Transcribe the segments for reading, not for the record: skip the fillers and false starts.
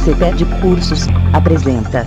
CETED Cursos apresenta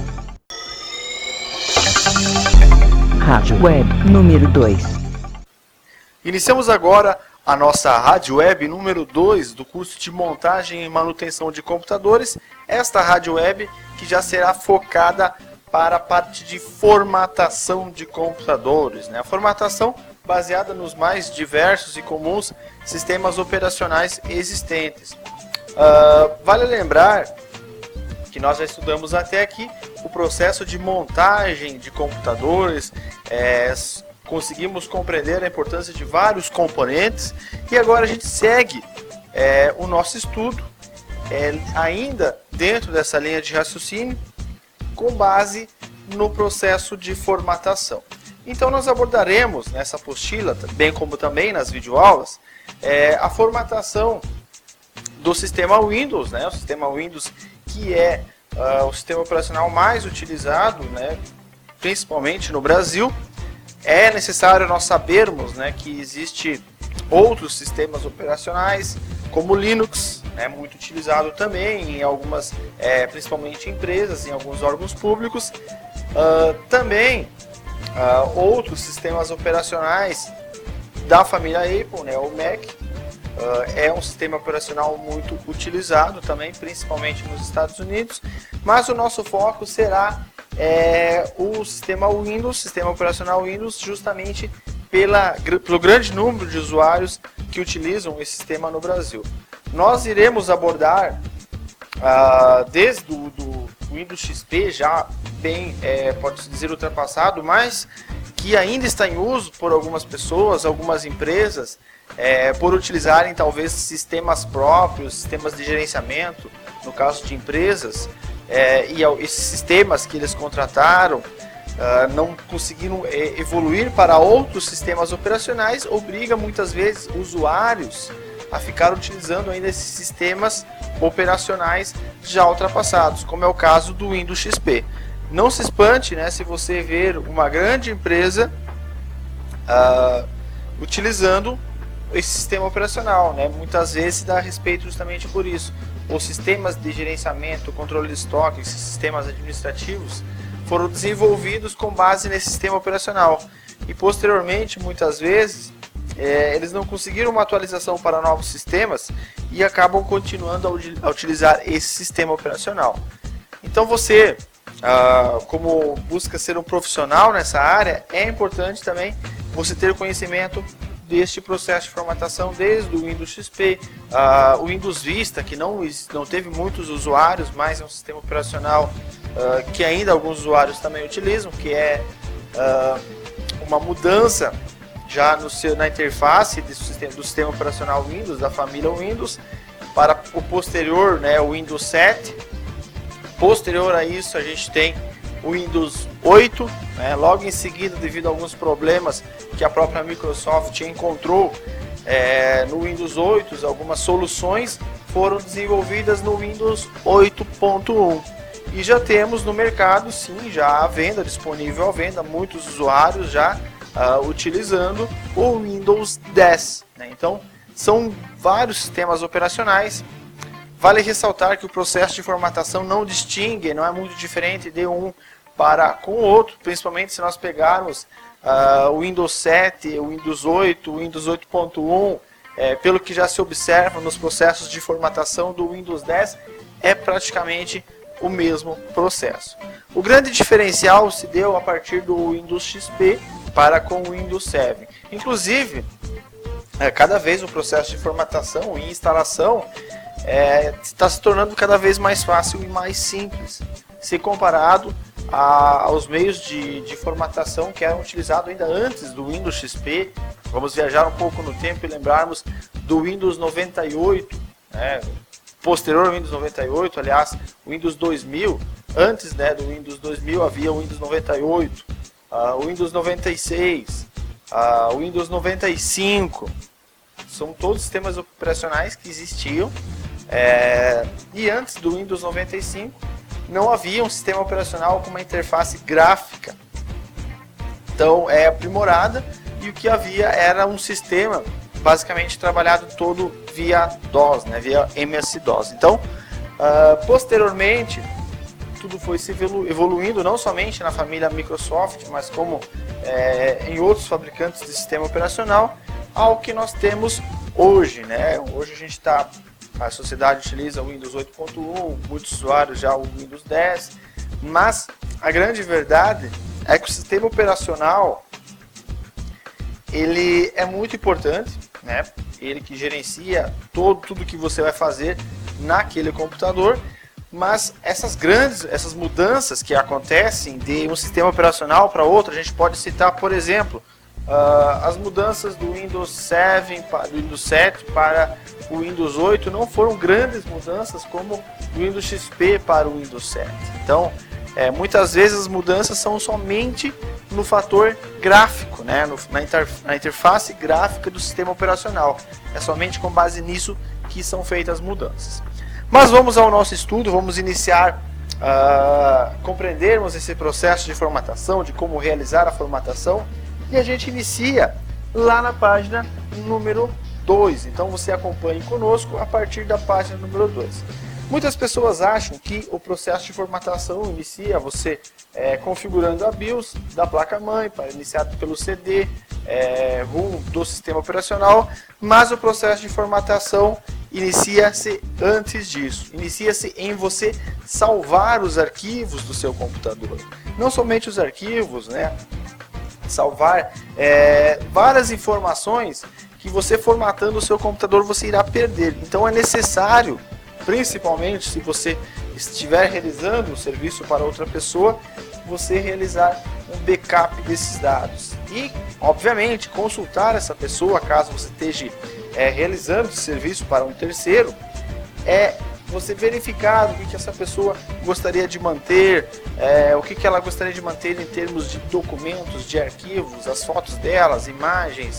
Rádio Web número 2. Iniciamos agora a nossa Rádio Web número 2 do curso de montagem e manutenção de computadores. Esta Rádio Web que já será focada para a parte de formatação de computadores, né? A formatação baseada nos mais diversos e comuns sistemas operacionais existentes. Vale lembrar que nós já estudamos até aqui o processo de montagem de computadores, conseguimos compreender a importância de vários componentes e agora a gente segue o nosso estudo ainda dentro dessa linha de raciocínio com base no processo de formatação. Então nós abordaremos nessa apostila, bem como também nas videoaulas, a formatação do sistema Windows, né? O sistema Windows que é o sistema operacional mais utilizado, né? Principalmente no Brasil. É necessário nós sabermos, né, que existe outros sistemas operacionais, como o Linux, é muito utilizado também em algumas, principalmente empresas, em alguns órgãos públicos. Também outros sistemas operacionais da família Apple, né, o Mac, é um sistema operacional muito utilizado também, principalmente nos Estados Unidos, mas o nosso foco será o sistema Windows, sistema operacional Windows, justamente pelo grande número de usuários que utilizam esse sistema no Brasil. Nós iremos abordar desde o Windows XP, já bem, pode-se dizer, ultrapassado, mas que ainda está em uso por algumas pessoas, algumas empresas, por utilizarem talvez sistemas próprios, sistemas de gerenciamento, no caso de empresas, e esses sistemas que eles contrataram não conseguiram evoluir para outros sistemas operacionais, obriga muitas vezes usuários a ficar utilizando ainda esses sistemas operacionais já ultrapassados, como é o caso do Windows XP. Não se espante, né, se você ver uma grande empresa utilizando esse sistema operacional, né? Muitas vezes dá respeito justamente por isso. Os sistemas de gerenciamento, controle de estoque, esses sistemas administrativos foram desenvolvidos com base nesse sistema operacional e posteriormente, muitas vezes, eles não conseguiram uma atualização para novos sistemas e acabam continuando a utilizar esse sistema operacional. Então você, como busca ser um profissional nessa área, é importante também você ter conhecimento deste processo de formatação desde o Windows XP, o Windows Vista, que não teve muitos usuários, mas é um sistema operacional que ainda alguns usuários também utilizam, que é uma mudança já na interface do sistema operacional Windows, da família Windows, para o posterior, né, o Windows 7. Posterior a isso a gente tem o Windows 8, né? Logo em seguida, devido a alguns problemas que a própria Microsoft encontrou no Windows 8, algumas soluções foram desenvolvidas no Windows 8.1 e já temos no mercado, sim, já à venda, disponível à venda, muitos usuários já utilizando o Windows 10, né? Então são vários sistemas operacionais. Vale ressaltar que o processo de formatação não distingue, não é muito diferente de um para com o outro, principalmente se nós pegarmos o Windows 7, o Windows 8, o Windows 8.1, pelo que já se observa nos processos de formatação do Windows 10, é praticamente o mesmo processo. O grande diferencial se deu a partir do Windows XP para com o Windows 7. Inclusive, cada vez o processo de formatação e instalação está se tornando cada vez mais fácil e mais simples, se comparado aos meios de formatação que eram utilizados ainda antes do Windows XP. Vamos viajar um pouco no tempo e lembrarmos do Windows 98, né? Posterior ao Windows 98, aliás, o Windows 2000, antes, né, do Windows 2000 havia o Windows 98, o Windows 96, o Windows 95, são todos sistemas operacionais que existiam, e antes do Windows 95 não havia um sistema operacional com uma interface gráfica tão aprimorada, e o que havia era um sistema basicamente trabalhado todo via DOS, né, via MS-DOS. Então, Posteriormente, tudo foi se evoluindo, não somente na família Microsoft, mas como em outros fabricantes de sistema operacional, ao que nós temos hoje, né? Hoje a sociedade utiliza o Windows 8.1, muitos usuários já o Windows 10, mas a grande verdade é que o sistema operacional ele é muito importante, né? Ele que gerencia tudo que você vai fazer naquele computador, mas essas mudanças que acontecem de um sistema operacional para outro, a gente pode citar, por exemplo, as mudanças do Windows 7 para o Windows 8 não foram grandes mudanças como do Windows XP para o Windows 7. Então, muitas vezes as mudanças são somente no fator gráfico, né? na interface gráfica do sistema operacional. É somente com base nisso que são feitas as mudanças. Mas vamos ao nosso estudo, vamos iniciar compreendermos esse processo de formatação, de como realizar a formatação, e a gente inicia lá na página número 2. Então você acompanhe conosco a partir da página número 2. Muitas pessoas acham que o processo de formatação inicia você configurando a BIOS da placa-mãe, iniciado pelo CD ROM do sistema operacional, mas o processo de formatação inicia-se antes disso. Inicia-se em você salvar os arquivos do seu computador. Não somente os arquivos, né? Salvar várias informações que você formatando o seu computador você irá perder. Então é necessário, principalmente se você estiver realizando o serviço para outra pessoa, você realizar um backup desses dados. E, obviamente, consultar essa pessoa, caso você esteja realizando esse serviço para um terceiro, você verificar o que essa pessoa gostaria de manter, o que ela gostaria de manter em termos de documentos, de arquivos, as fotos delas, imagens,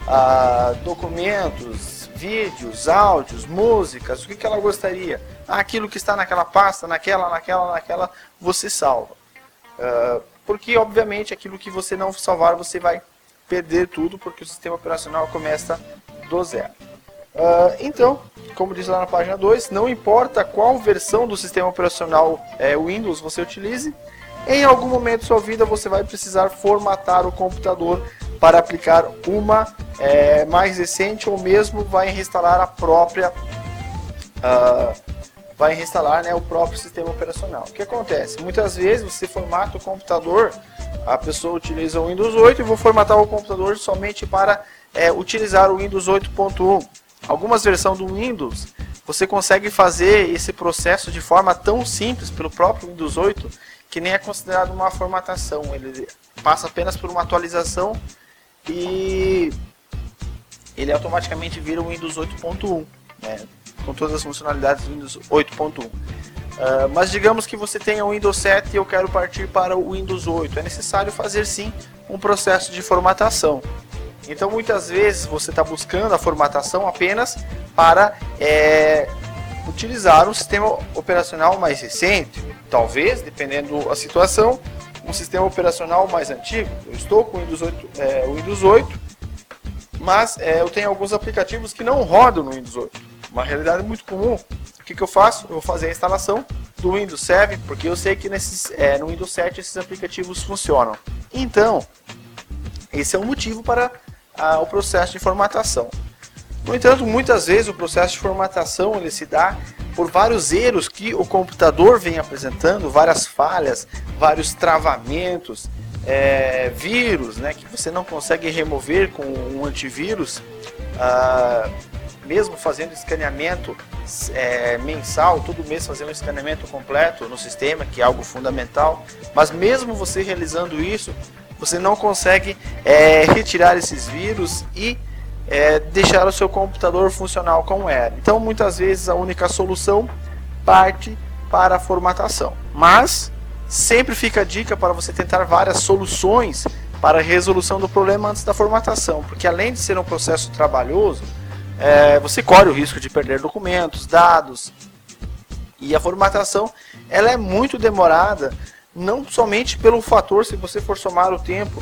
documentos, vídeos, áudios, músicas, o que ela gostaria. Aquilo que está naquela pasta, naquela, você salva. Porque, obviamente, aquilo que você não salvar, você vai perder tudo, porque o sistema operacional começa do zero. Então, como diz lá na página 2, não importa qual versão do sistema operacional Windows você utilize, em algum momento da sua vida você vai precisar formatar o computador para aplicar uma mais recente, ou mesmo vai reinstalar a própria o próprio sistema operacional. O que acontece? Muitas vezes você formata o computador, a pessoa utiliza o Windows 8 e vou formatar o computador somente para utilizar o Windows 8.1. Algumas versões do Windows, você consegue fazer esse processo de forma tão simples pelo próprio Windows 8, que nem é considerado uma formatação. Ele passa apenas por uma atualização e ele automaticamente vira o Windows 8.1, né, com todas as funcionalidades do Windows 8.1. Mas digamos que você tenha o Windows 7 e eu quero partir para o Windows 8. É necessário fazer sim um processo de formatação. Então muitas vezes você está buscando a formatação apenas para utilizar um sistema operacional mais recente. Talvez, dependendo da situação, um sistema operacional mais antigo. Eu estou com o Windows 8, mas eu tenho alguns aplicativos que não rodam no Windows 8. Uma realidade muito comum. O que eu faço? Eu vou fazer a instalação do Windows 7, porque eu sei que no Windows 7 esses aplicativos funcionam. Então, esse é um motivo para o processo de formatação. No entanto, muitas vezes o processo de formatação ele se dá por vários erros que o computador vem apresentando, várias falhas, vários travamentos, vírus, né, que você não consegue remover com um antivírus, mesmo fazendo escaneamento mensal, todo mês fazer um escaneamento completo no sistema, que é algo fundamental, mas mesmo você realizando isso, você não consegue retirar esses vírus e deixar o seu computador funcional como era. Então muitas vezes a única solução parte para a formatação. Mas sempre fica a dica para você tentar várias soluções para a resolução do problema antes da formatação. Porque além de ser um processo trabalhoso, você corre o risco de perder documentos, dados. E a formatação ela é muito demorada, não somente pelo fator, se você for somar o tempo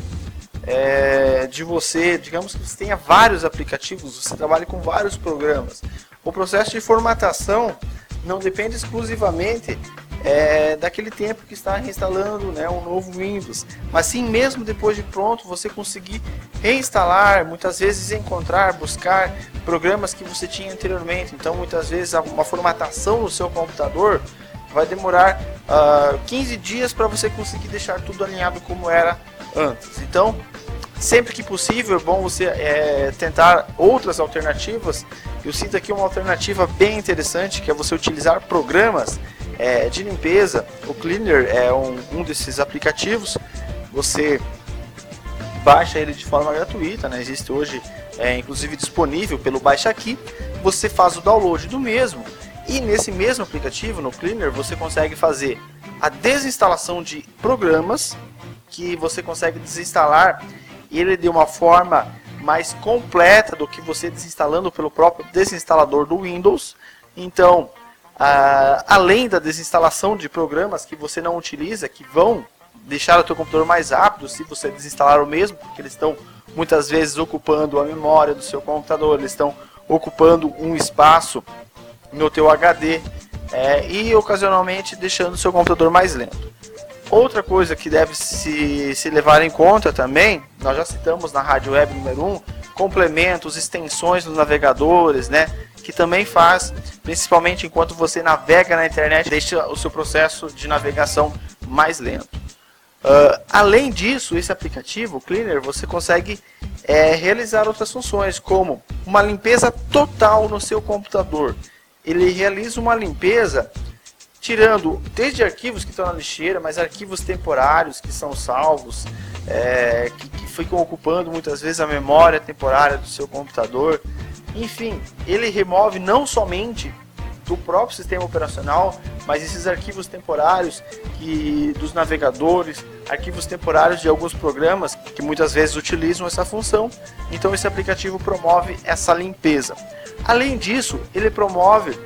de você, digamos que você tenha vários aplicativos, você trabalha com vários programas. O processo de formatação não depende exclusivamente daquele tempo que está reinstalando, né, um novo Windows, mas sim mesmo depois de pronto você conseguir reinstalar, muitas vezes encontrar, buscar programas que você tinha anteriormente. Então muitas vezes uma formatação no seu computador vai demorar 15 dias para você conseguir deixar tudo alinhado como era antes. Então sempre que possível é bom você tentar outras alternativas. Eu cito aqui uma alternativa bem interessante, que é você utilizar programas de limpeza. O Cleaner é um desses aplicativos. Você baixa ele de forma gratuita, né? Existe hoje, inclusive disponível pelo Baixa Aqui. Você faz o download do mesmo e nesse mesmo aplicativo, no Cleaner, você consegue fazer a desinstalação de programas que você consegue desinstalar ele de uma forma mais completa do que você desinstalando pelo próprio desinstalador do Windows. Então, além da desinstalação de programas que você não utiliza, que vão deixar o teu computador mais rápido se você desinstalar o mesmo, porque eles estão muitas vezes ocupando a memória do seu computador, eles estão ocupando um espaço no teu HD e ocasionalmente deixando o seu computador mais lento. Outra coisa que deve se levar em conta também, nós já citamos na Rádio Web número 1, complementos, extensões nos navegadores, né? Que também faz, principalmente enquanto você navega na internet, deixa o seu processo de navegação mais lento. Além disso, esse aplicativo, o Cleaner, você consegue realizar outras funções, como uma limpeza total no seu computador. Ele realiza uma limpeza tirando desde arquivos que estão na lixeira, mas arquivos temporários que são salvos, que ficam ocupando muitas vezes a memória temporária do seu computador. Enfim, ele remove não somente do próprio sistema operacional, mas esses arquivos temporários dos navegadores, arquivos temporários de alguns programas que muitas vezes utilizam essa função. Então esse aplicativo promove essa limpeza. Além disso, ele promove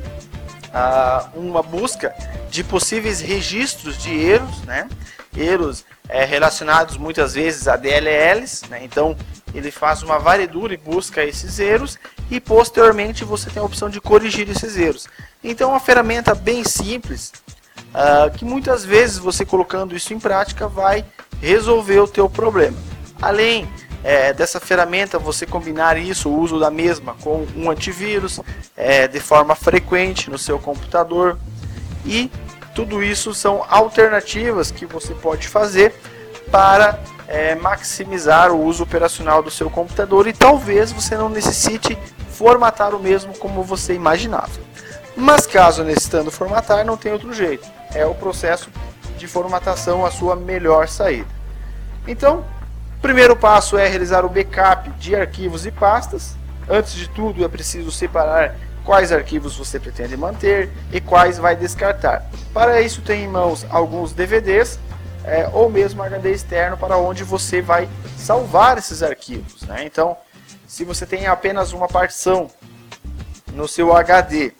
uma busca de possíveis registros de erros, né? Erros relacionados muitas vezes a DLLs, né? Então ele faz uma varredura e busca esses erros e posteriormente você tem a opção de corrigir esses erros. Então é uma ferramenta bem simples que muitas vezes você colocando isso em prática vai resolver o teu problema. Além dessa ferramenta, você combinar isso, o uso da mesma com um antivírus de forma frequente no seu computador, e tudo isso são alternativas que você pode fazer para maximizar o uso operacional do seu computador, e talvez você não necessite formatar o mesmo como você imaginava. Mas caso necessitando formatar, não tem outro jeito, é o processo de formatação a sua melhor saída. Então, o primeiro passo é realizar o backup de arquivos e pastas. Antes de tudo, é preciso separar quais arquivos você pretende manter e quais vai descartar. Para isso, tem em mãos alguns DVDs ou mesmo HD externo para onde você vai salvar esses arquivos, né? Então, se você tem apenas uma partição no seu HD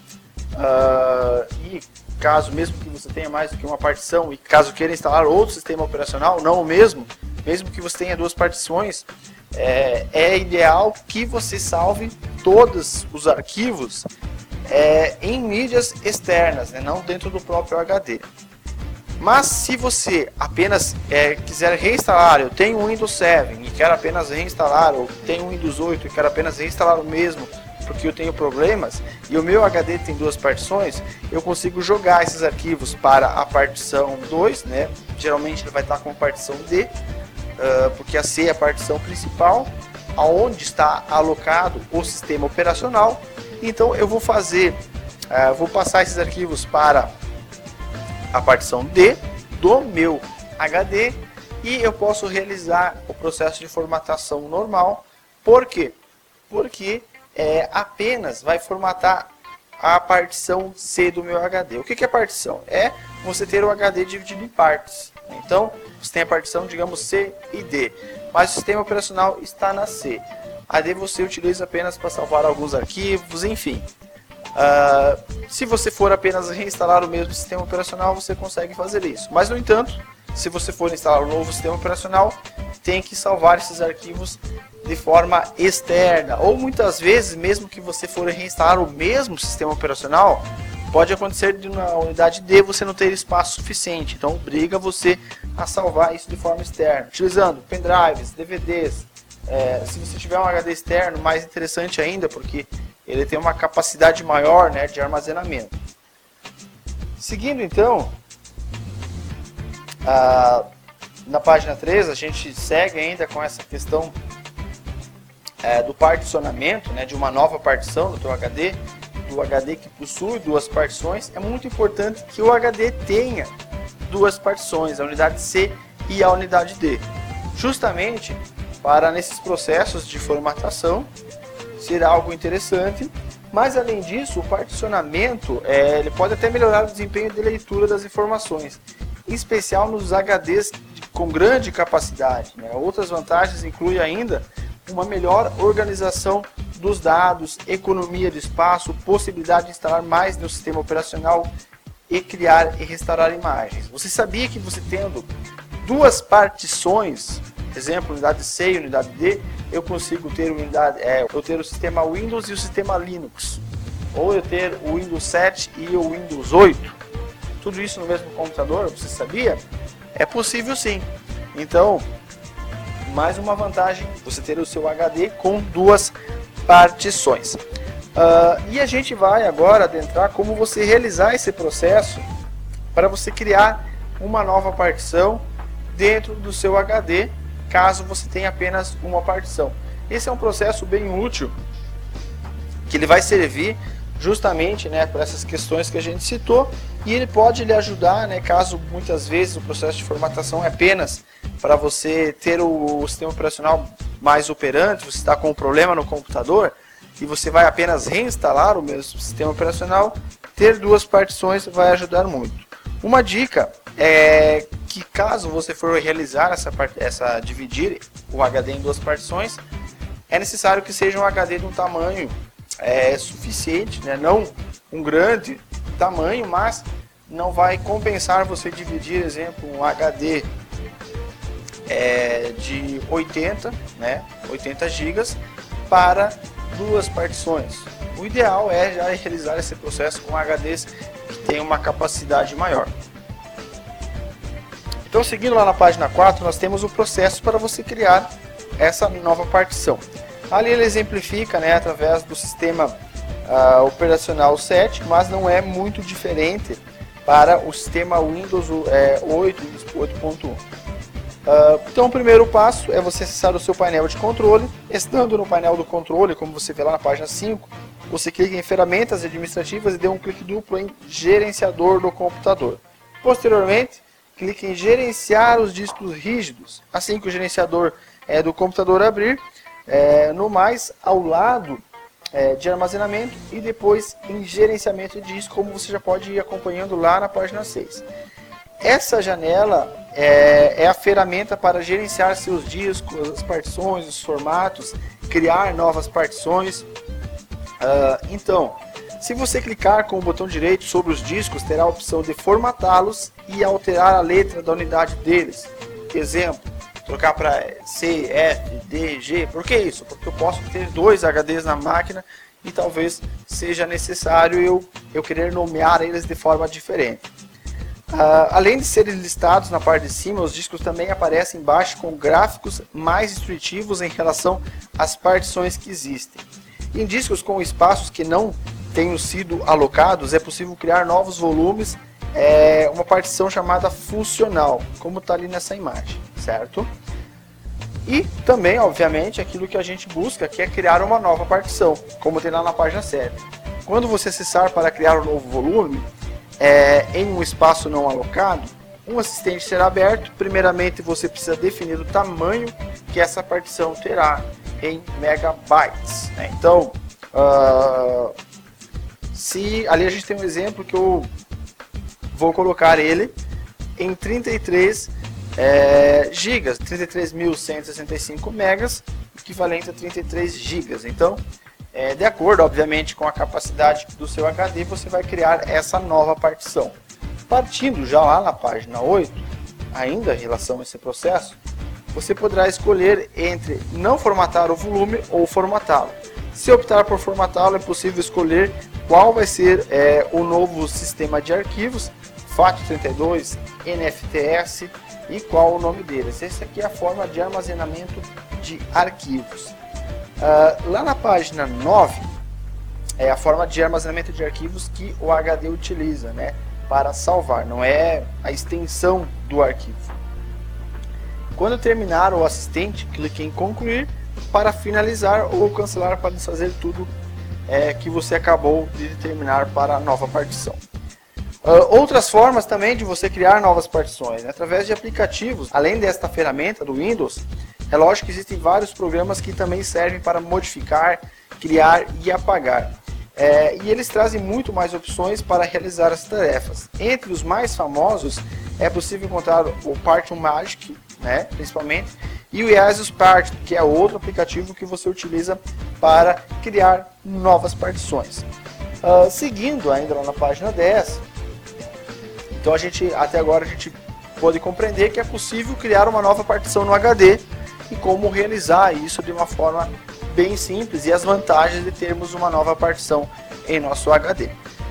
e caso mesmo que você tenha mais do que uma partição e caso queira instalar outro sistema operacional, não o mesmo que você tenha duas partições, é ideal que você salve todos os arquivos em mídias externas, né, não dentro do próprio HD. Mas se você apenas quiser reinstalar, eu tenho o Windows 7 e quero apenas reinstalar, ou tenho o Windows 8 e quero apenas reinstalar o mesmo porque eu tenho problemas, e o meu HD tem duas partições, eu consigo jogar esses arquivos para a partição 2, né? Geralmente ele vai estar com partição D, porque a C é a partição principal, aonde está alocado o sistema operacional. Então eu vou vou passar esses arquivos para a partição D do meu HD e eu posso realizar o processo de formatação normal. Por quê? Porque apenas vai formatar a partição C do meu HD. O que é partição? É você ter o HD dividido em partes. Então, você tem a partição, digamos, C e D, mas o sistema operacional está na C. A D você utiliza apenas para salvar alguns arquivos, enfim. Se você for apenas reinstalar o mesmo sistema operacional, você consegue fazer isso. Mas, no entanto, se você for instalar um novo sistema operacional, tem que salvar esses arquivos de forma externa. Ou muitas vezes, mesmo que você for reinstalar o mesmo sistema operacional, pode acontecer de na unidade D você não ter espaço suficiente, então obriga você a salvar isso de forma externa, utilizando pendrives, DVDs. Se você tiver um HD externo, mais interessante ainda, porque ele tem uma capacidade maior, né, de armazenamento. Seguindo então, na página 3, a gente segue ainda com essa questão do particionamento, né, de uma nova partição do teu HD, do HD que possui duas partições. É muito importante que o HD tenha duas partições, a unidade C e a unidade D, justamente para nesses processos de formatação ser algo interessante. Mas além disso, o particionamento ele pode até melhorar o desempenho de leitura das informações, em especial nos HDs com grande capacidade, né? Outras vantagens incluem ainda uma melhor organização dos dados, economia de espaço, possibilidade de instalar mais no sistema operacional e criar e restaurar imagens. Você sabia que você tendo duas partições, exemplo, unidade C e unidade D, eu consigo ter eu ter o sistema Windows e o sistema Linux, ou eu ter o Windows 7 e o Windows 8, tudo isso no mesmo computador? Você sabia? É possível sim. Então, mais uma vantagem, você ter o seu HD com duas partições. E a gente vai agora adentrar como você realizar esse processo para você criar uma nova partição dentro do seu HD, caso você tenha apenas uma partição. Esse é um processo bem útil, que ele vai servir justamente, né, para essas questões que a gente citou, e ele pode lhe ajudar, né, caso muitas vezes o processo de formatação é apenas para você ter o sistema operacional mais operante, você está com um problema no computador e você vai apenas reinstalar o mesmo sistema operacional, ter duas partições vai ajudar muito. Uma dica é que caso você for realizar dividir o HD em duas partições, é necessário que seja um HD de um tamanho suficiente, né? Não um grande tamanho, mas não vai compensar você dividir, exemplo, um HD de 80 GB para duas partições. O ideal é já realizar esse processo com HDs que tem uma capacidade maior. Então, seguindo lá na página 4, nós temos o processo para você criar essa nova partição. Ali ele exemplifica, né, através do sistema operacional 7, mas não é muito diferente para o sistema Windows 8 e 8.1. Então o primeiro passo é você acessar o seu painel de controle. Estando no painel do controle, como você vê lá na página 5, você clica em ferramentas administrativas e dê um clique duplo em gerenciador do computador. Posteriormente, clique em gerenciar os discos rígidos. Assim que o gerenciador do computador abrir, no mais ao lado de armazenamento, e depois em gerenciamento de disco, como você já pode ir acompanhando lá na página 6. Essa janela é a ferramenta para gerenciar seus discos, as partições, os formatos, criar novas partições. Então, se você clicar com o botão direito sobre os discos, terá a opção de formatá-los e alterar a letra da unidade deles. Exemplo, trocar para C, F, D, G. Por que isso? Porque eu posso ter dois HDs na máquina e talvez seja necessário eu querer nomear eles de forma diferente. Além de serem listados na parte de cima, os discos também aparecem embaixo com gráficos mais instrutivos em relação às partições que existem. Em discos com espaços que não tenham sido alocados, é possível criar novos volumes, uma partição chamada funcional, como está ali nessa imagem, certo? E também, obviamente, aquilo que a gente busca, que é criar uma nova partição, como tem lá na página 7. Quando você acessar para criar um novo volume, em um espaço não alocado, um assistente será aberto. Primeiramente, você precisa definir o tamanho que essa partição terá em megabytes, né? Então, ali a gente tem um exemplo que eu vou colocar ele em 33 gigas, 33.165 megas, equivalente a 33 gigas. Então, de acordo, obviamente, com a capacidade do seu HD, você vai criar essa nova partição. Partindo já lá na página 8, ainda em relação a esse processo, você poderá escolher entre não formatar o volume ou formatá-lo. Se optar por formatá-lo, é possível escolher qual vai ser o novo sistema de arquivos, FAT32, NFTS, e qual o nome deles. Essa aqui é a forma de armazenamento de arquivos. Lá na página 9, é a forma de armazenamento de arquivos que o HD utiliza, né, para salvar, não é a extensão do arquivo. Quando terminar o assistente, clique em concluir para finalizar ou cancelar para desfazer tudo que você acabou de determinar para a nova partição. Outras formas também de você criar novas partições, né, através de aplicativos. Além desta ferramenta do Windows, é lógico que existem vários programas que também servem para modificar, criar e apagar. E eles trazem muito mais opções para realizar as tarefas. Entre os mais famosos é possível encontrar o Partition Magic, né, principalmente, e o Iasus Part, que é outro aplicativo que você utiliza para criar novas partições. Seguindo ainda lá na página 10, então até agora a gente pode compreender que é possível criar uma nova partição no HD e como realizar isso de uma forma bem simples e as vantagens de termos uma nova partição em nosso HD.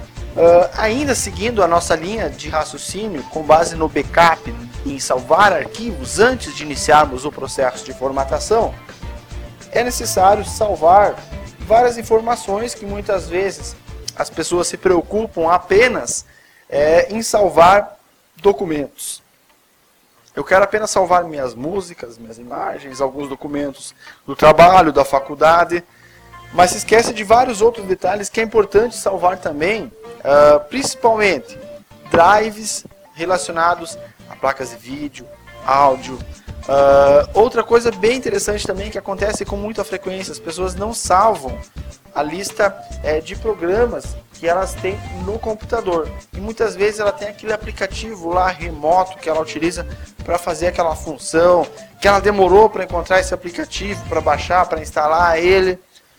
Ainda seguindo a nossa linha de raciocínio com base no backup em salvar arquivos antes de iniciarmos o processo de formatação, é necessário salvar várias informações que muitas vezes as pessoas se preocupam apenas em salvar documentos. Eu quero apenas salvar minhas músicas, minhas imagens, alguns documentos do trabalho, da faculdade, mas se esquece de vários outros detalhes que é importante salvar também, principalmente drives relacionados a placas de vídeo, áudio. Outra coisa bem interessante também que acontece com muita frequência, as pessoas não salvam a lista de programas que elas têm no computador. E muitas vezes ela tem aquele aplicativo lá remoto que ela utiliza para fazer aquela função, que ela demorou para encontrar esse aplicativo, para baixar, para instalar ele,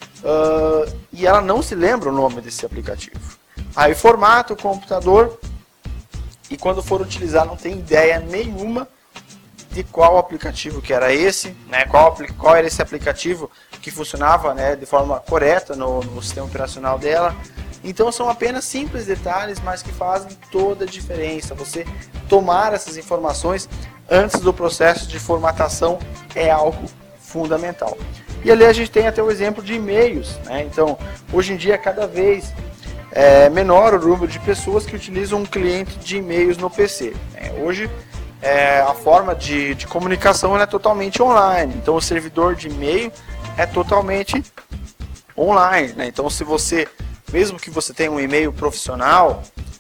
e ela não se lembra o nome desse aplicativo. Aí formata o computador e quando for utilizar não tem ideia nenhuma de qual aplicativo que era esse, né, qual era esse aplicativo que funcionava, né, de forma correta no sistema operacional dela. Então são apenas simples detalhes, mas que fazem toda a diferença. Você tomar essas informações antes do processo de formatação é algo fundamental. E ali a gente tem até o exemplo de e-mails, né? Então, hoje em dia, cada vez é menor o número de pessoas que utilizam um cliente de e-mails no PC. Hoje, a forma de comunicação é totalmente online. Então, o servidor de e-mail é totalmente online, né? Então, se você, mesmo que você tenha um e-mail profissional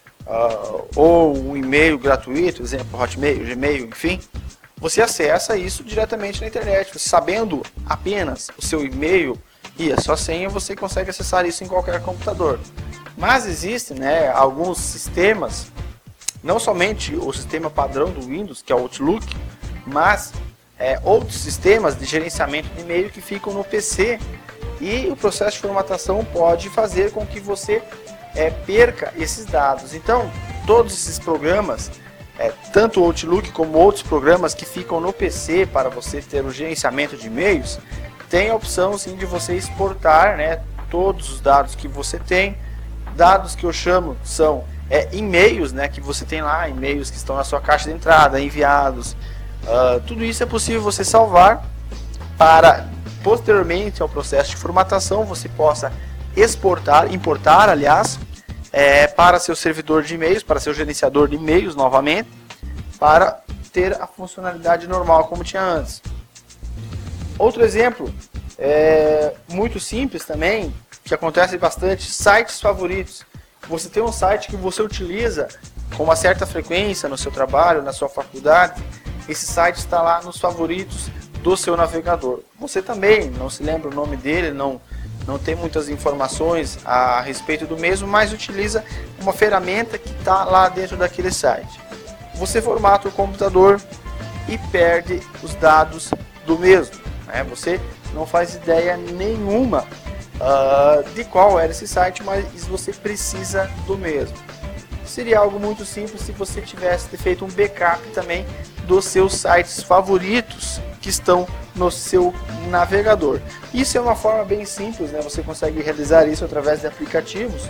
ou um e-mail gratuito, exemplo, Hotmail, Gmail, enfim, você acessa isso diretamente na internet. Você, sabendo apenas o seu e-mail e a sua senha, você consegue acessar isso em qualquer computador. Mas existem, né, alguns sistemas, não somente o sistema padrão do Windows, que é o Outlook, mas outros sistemas de gerenciamento de e-mail que ficam no PC, e o processo de formatação pode fazer com que você perca esses dados. Então, todos esses programas, tanto o Outlook como outros programas que ficam no PC para você ter o gerenciamento de e-mails, tem a opção sim de você exportar, né, todos os dados que você tem. Dados que eu chamo são e-mails, né, que você tem lá, e-mails que estão na sua caixa de entrada, enviados. Tudo isso é possível você salvar para, posteriormente ao processo de formatação, você possa importar, aliás, para seu servidor de e-mails, para seu gerenciador de e-mails novamente, para ter a funcionalidade normal como tinha antes. Outro exemplo, muito simples também, que acontece bastante, sites favoritos. Você tem um site que você utiliza com uma certa frequência no seu trabalho, na sua faculdade, esse site está lá nos favoritos do seu navegador. Você também não se lembra o nome dele, não tem muitas informações a respeito do mesmo, mas utiliza uma ferramenta que está lá dentro daquele site. Você formata o computador e perde os dados do mesmo, né? Você não faz ideia nenhuma de qual era esse site, mas você precisa do mesmo. Seria algo muito simples se você tivesse feito um backup também dos seus sites favoritos que estão no seu navegador. Isso é uma forma bem simples, né? Você consegue realizar isso através de aplicativos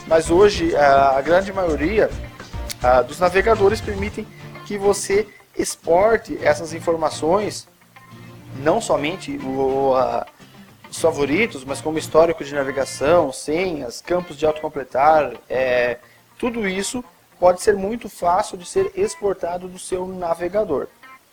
mas hoje a grande maioria dos navegadores permitem que você exporte essas informações, não somente os favoritos, mas como histórico de navegação, senhas, campos de autocompletar, tudo isso pode ser muito fácil de ser exportado do seu navegador.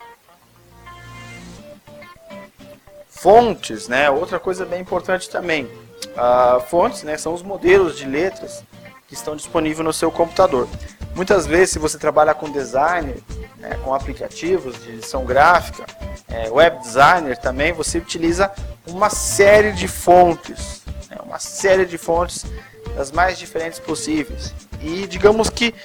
Fontes, né? Outra coisa bem importante também. Fontes, né, são os modelos de letras que estão disponíveis no seu computador. Muitas vezes, se você trabalha com designer, né, com aplicativos de edição gráfica, web designer também, você utiliza uma série de fontes, né, das mais diferentes possíveis. E digamos que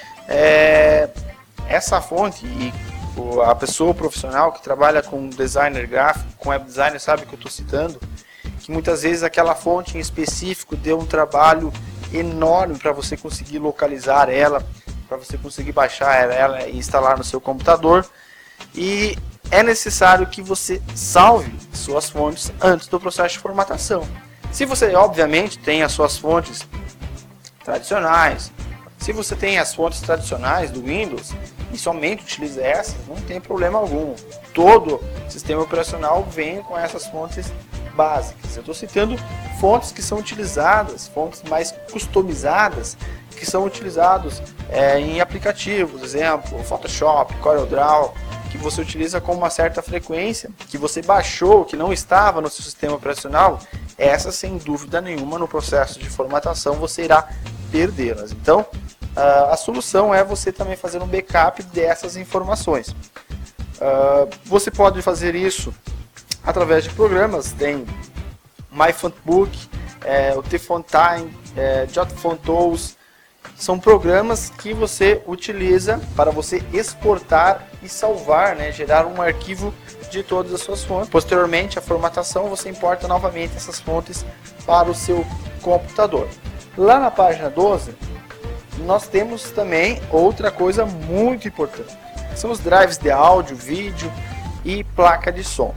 essa fonte, e a pessoa profissional que trabalha com designer gráfico, com web designer, sabe que eu estou citando, que muitas vezes aquela fonte em específico deu um trabalho enorme para você conseguir localizar ela, para você conseguir baixar ela e instalar no seu computador. E é necessário que você salve suas fontes antes do processo de formatação. Se você, obviamente, tem as suas fontes tradicionais, se você tem as fontes tradicionais do Windows e somente utiliza essas, não tem problema algum. Todo sistema operacional vem com essas fontes básicas. Eu estou citando fontes que são utilizadas, fontes mais customizadas, que são utilizados em aplicativos, exemplo, Photoshop, CorelDRAW, que você utiliza com uma certa frequência, que você baixou, que não estava no seu sistema operacional, essas sem dúvida nenhuma no processo de formatação você irá perdê-las. Então, a solução é você também fazer um backup dessas informações. Você pode fazer isso através de programas, tem MyFontbook, o Tfontime, JotFontTools, são programas que você utiliza para você exportar e salvar, né, gerar um arquivo de todas as suas fontes. Posteriormente, a formatação, você importa novamente essas fontes para o seu computador. Lá na página 12, nós temos também outra coisa muito importante. São os drives de áudio, vídeo e placa de som.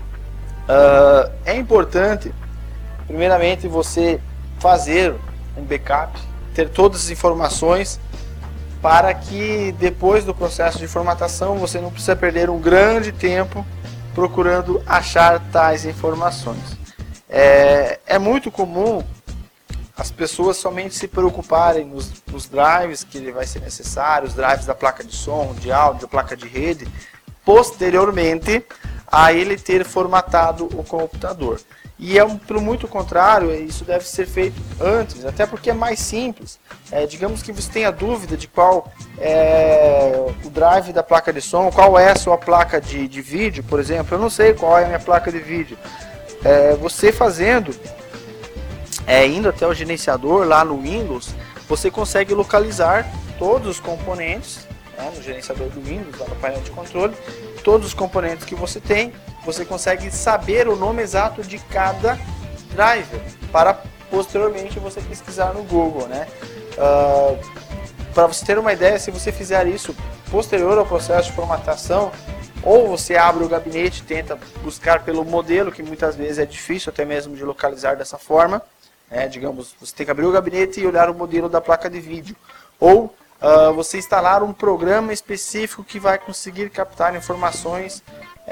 É importante, primeiramente, você fazer um backup, ter todas as informações, para que depois do processo de formatação você não precisa perder um grande tempo procurando achar tais informações. É muito comum as pessoas somente se preocuparem nos drives que vai ser necessário, os drives da placa de som, de áudio, placa de rede, posteriormente a ele ter formatado o computador. E pelo muito contrário, isso deve ser feito antes, até porque é mais simples. Digamos que você tenha dúvida de qual é o drive da placa de som, qual é a sua placa de vídeo, por exemplo. Eu não sei qual é a minha placa de vídeo. Você fazendo, indo até o gerenciador lá no Windows, você consegue localizar todos os componentes, né, no gerenciador do Windows, lá no painel de controle, todos os componentes que você tem. Você consegue saber o nome exato de cada driver para posteriormente você pesquisar no Google, né? Para você ter uma ideia, se você fizer isso posterior ao processo de formatação, ou você abre o gabinete e tenta buscar pelo modelo, que muitas vezes é difícil até mesmo de localizar dessa forma, né? Digamos, você tem que abrir o gabinete e olhar o modelo da placa de vídeo, ou você instalar um programa específico que vai conseguir captar informações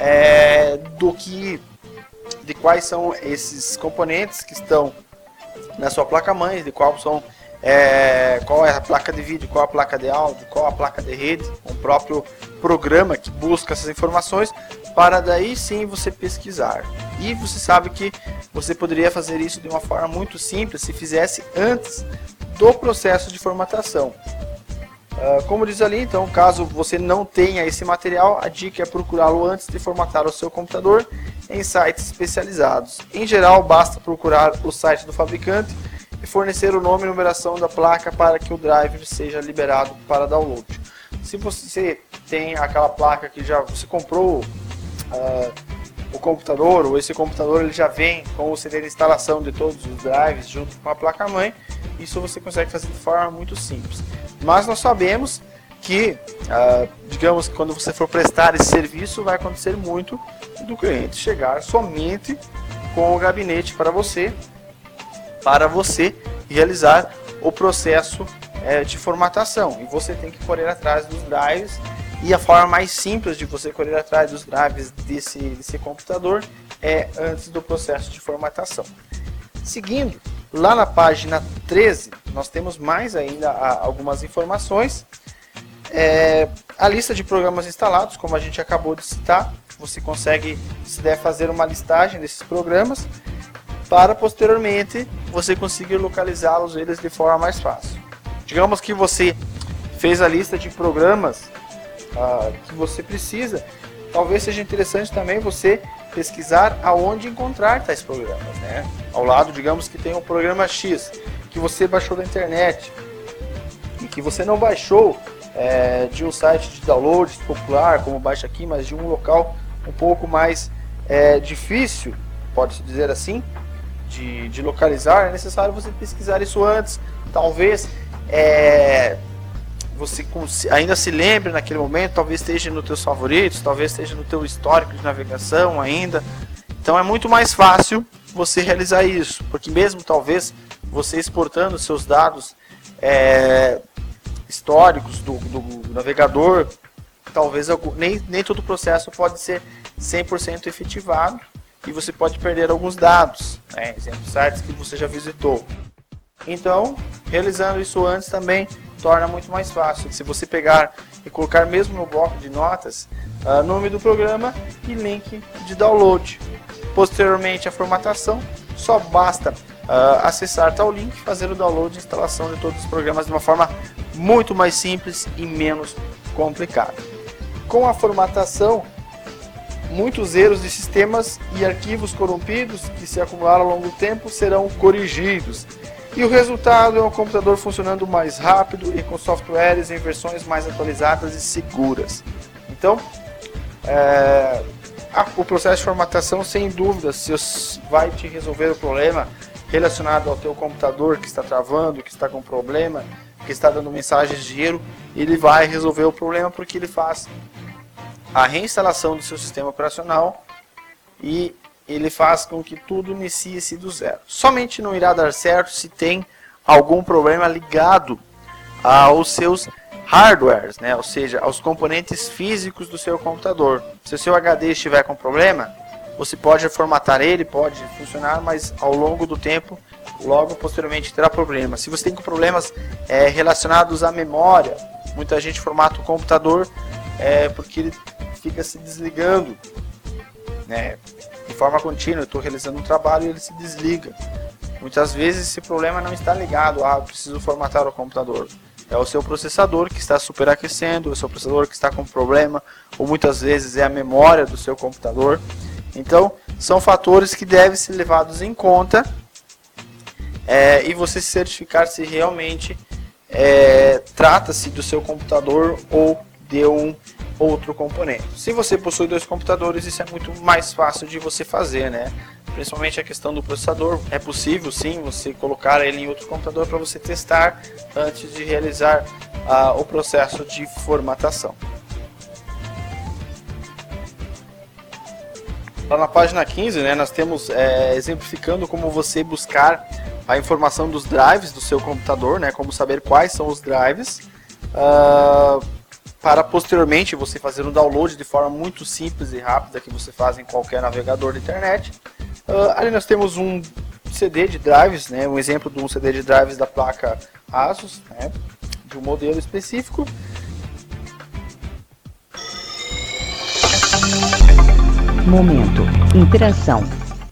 de quais são esses componentes que estão na sua placa-mãe, de qual é a placa de vídeo, qual a placa de áudio, qual a placa de rede, o próprio programa que busca essas informações, para daí sim você pesquisar. E você sabe que você poderia fazer isso de uma forma muito simples se fizesse antes do processo de formatação. Como diz ali, então, caso você não tenha esse material, a dica é procurá-lo antes de formatar o seu computador em sites especializados. Em geral, basta procurar o site do fabricante e fornecer o nome e numeração da placa para que o driver seja liberado para download. Se você tem aquela placa que você comprou o computador, ou esse computador ele já vem com o CD de instalação de todos os drives junto com a placa-mãe, isso você consegue fazer de forma muito simples. Mas nós sabemos que, digamos que quando você for prestar esse serviço, vai acontecer muito do cliente chegar somente com o gabinete para você realizar o processo de formatação. E você tem que correr atrás dos drives. E a forma mais simples de você correr atrás dos drives desse computador é antes do processo de formatação. Seguindo, lá na página 13, nós temos mais ainda algumas informações. A lista de programas instalados, como a gente acabou de citar, você consegue, se der, fazer uma listagem desses programas para posteriormente você conseguir localizá-los eles de forma mais fácil. Digamos que você fez a lista de programas que você precisa, talvez seja interessante também você pesquisar aonde encontrar tais programas, né? Ao lado, digamos que tem um programa X que você baixou da internet e que você não baixou de um site de download popular, como baixa aqui, mas de um local um pouco mais difícil, pode-se dizer assim, de localizar. É necessário você pesquisar isso antes. Talvez você ainda se lembre naquele momento, talvez esteja nos teus favoritos, talvez esteja no teu histórico de navegação ainda. Então é muito mais fácil você realizar isso, porque mesmo talvez você exportando seus dados históricos do navegador, talvez nem todo o processo pode ser 100% efetivado e você pode perder alguns dados, né? Exemplo, sites que você já visitou. Então, realizando isso antes também torna muito mais fácil. Se você pegar e colocar mesmo no bloco de notas nome do programa e link de download. Posteriormente a formatação, só basta acessar tal link, fazer o download e instalação de todos os programas de uma forma muito mais simples e menos complicada. Com a formatação, muitos erros de sistemas e arquivos corrompidos que se acumularam ao longo do tempo serão corrigidos. E o resultado é um computador funcionando mais rápido e com softwares em versões mais atualizadas e seguras. Então, o processo de formatação, sem dúvida, vai te resolver o problema relacionado ao teu computador que está travando, que está com problema, que está dando mensagens de erro. Ele vai resolver o problema porque ele faz a reinstalação do seu sistema operacional e ele faz com que tudo inicie-se do zero. Somente não irá dar certo se tem algum problema ligado aos seus hardwares, né? Ou seja, aos componentes físicos do seu computador. Se o seu HD estiver com problema, você pode formatar ele, pode funcionar, mas ao longo do tempo, logo posteriormente terá problema. Se você tem problemas relacionados à memória, muita gente formata o computador porque ele fica se desligando, né? De forma contínua. Eu estou realizando um trabalho e ele se desliga. Muitas vezes esse problema não está ligado eu preciso formatar o computador. É o seu processador que está superaquecendo, é o seu processador que está com problema, ou muitas vezes é a memória do seu computador. Então, são fatores que devem ser levados em conta e você se certificar se realmente trata-se do seu computador ou de um outro componente. Se você possui dois computadores, isso é muito mais fácil de você fazer, né? Principalmente a questão do processador. É possível sim você colocar ele em outro computador para você testar antes de realizar o processo de formatação. Lá na página 15, né, nós temos exemplificando como você buscar a informação dos drives do seu computador, né, como saber quais são os drives, para posteriormente você fazer um download de forma muito simples e rápida que você faz em qualquer navegador de internet. Ali nós temos um CD de drives, né, um exemplo de um CD de drives da placa Asus, né, de um modelo específico. Momento interação.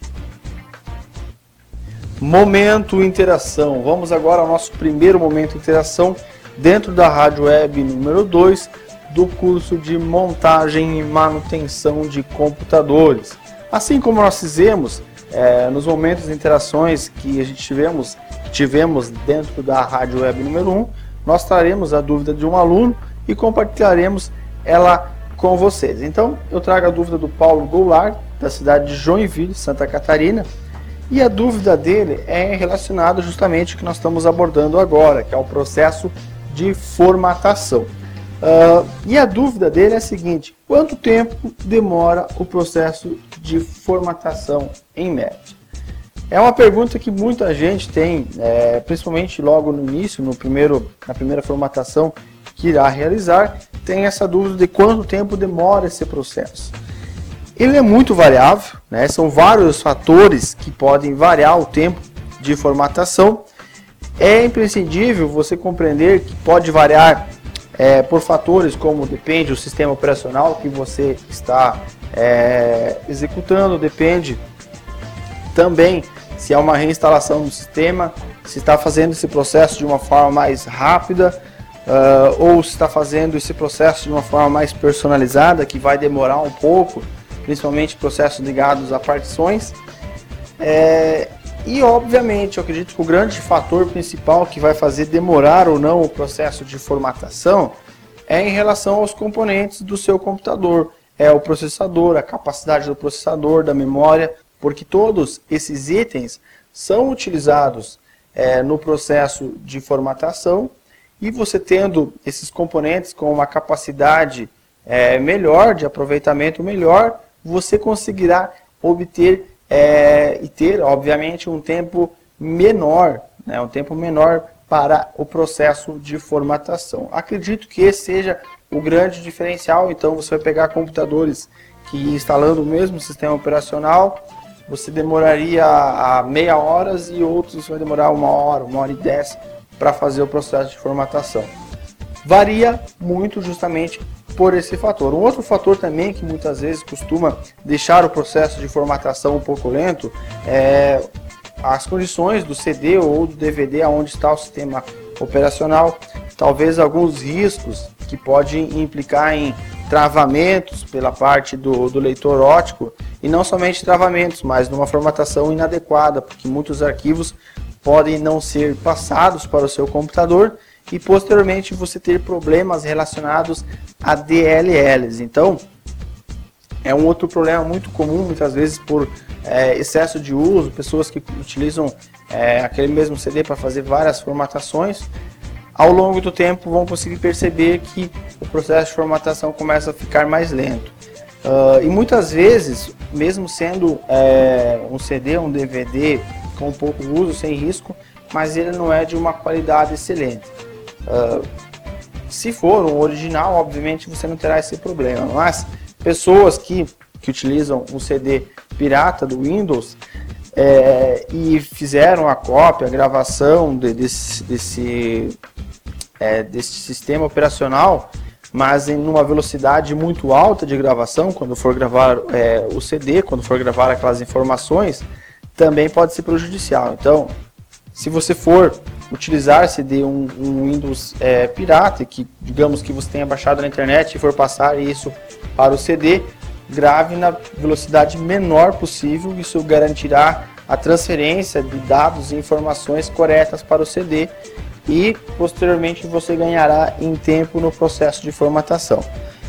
Momento interação. Vamos agora ao nosso primeiro momento interação dentro da Rádio Web número 2 do curso de montagem e manutenção de computadores. Assim como nós fizemos nos momentos de interações que a gente tivemos dentro da Rádio Web número 1, nós traremos a dúvida de um aluno e compartilharemos ela com vocês. Então, eu trago a dúvida do Paulo Goulart, da cidade de Joinville, Santa Catarina, e a dúvida dele é relacionada justamente ao que nós estamos abordando agora, que é o processo de formatação. E a dúvida dele é a seguinte: quanto tempo demora o processo de formatação em média? É uma pergunta que muita gente tem, principalmente logo no início, na primeira formatação que irá realizar, tem essa dúvida de quanto tempo demora esse processo. Ele é muito variável, né? São vários fatores que podem variar o tempo de formatação. É imprescindível você compreender que pode variar por fatores como depende do sistema operacional que você está executando, depende também se é uma reinstalação do sistema, se está fazendo esse processo de uma forma mais rápida ou se está fazendo esse processo de uma forma mais personalizada, que vai demorar um pouco, principalmente processos ligados a partições. E obviamente eu acredito que o grande fator principal que vai fazer demorar ou não o processo de formatação é em relação aos componentes do seu computador. É o processador, a capacidade do processador, da memória, porque todos esses itens são utilizados no processo de formatação, e você tendo esses componentes com uma capacidade melhor, de aproveitamento melhor, você conseguirá obter e ter, obviamente, um tempo menor, né, para o processo de formatação. Acredito que esse seja o grande diferencial. Então você vai pegar computadores que, instalando o mesmo sistema operacional, você demoraria meia hora e outros vai demorar 1 hora e 10 para fazer o processo de formatação. Varia muito justamente por esse fator. Um outro fator também que muitas vezes costuma deixar o processo de formatação um pouco lento é as condições do CD ou do DVD onde está o sistema operacional. Talvez alguns riscos que podem implicar em travamentos pela parte do leitor óptico, e não somente travamentos, mas numa formatação inadequada, porque muitos arquivos podem não ser passados para o seu computador e posteriormente você ter problemas relacionados a DLLs. Então, é um outro problema muito comum, muitas vezes por excesso de uso, pessoas que utilizam aquele mesmo CD para fazer várias formatações, ao longo do tempo vão conseguir perceber que o processo de formatação começa a ficar mais lento. E muitas vezes, mesmo sendo um CD, um DVD com pouco uso, sem risco, mas ele não é de uma qualidade excelente. Se for um original, obviamente você não terá esse problema, mas pessoas que utilizam um CD pirata do Windows e fizeram a cópia, a gravação desse sistema operacional, mas em uma velocidade muito alta de gravação, quando for gravar o CD, quando for gravar aquelas informações, também pode ser prejudicial. Então, se você for utilizar CD, um Windows pirata, que digamos que você tenha baixado na internet e for passar isso para o CD, grave na velocidade menor possível. Isso garantirá a transferência de dados e informações corretas para o CD e posteriormente você ganhará em tempo no processo de formatação.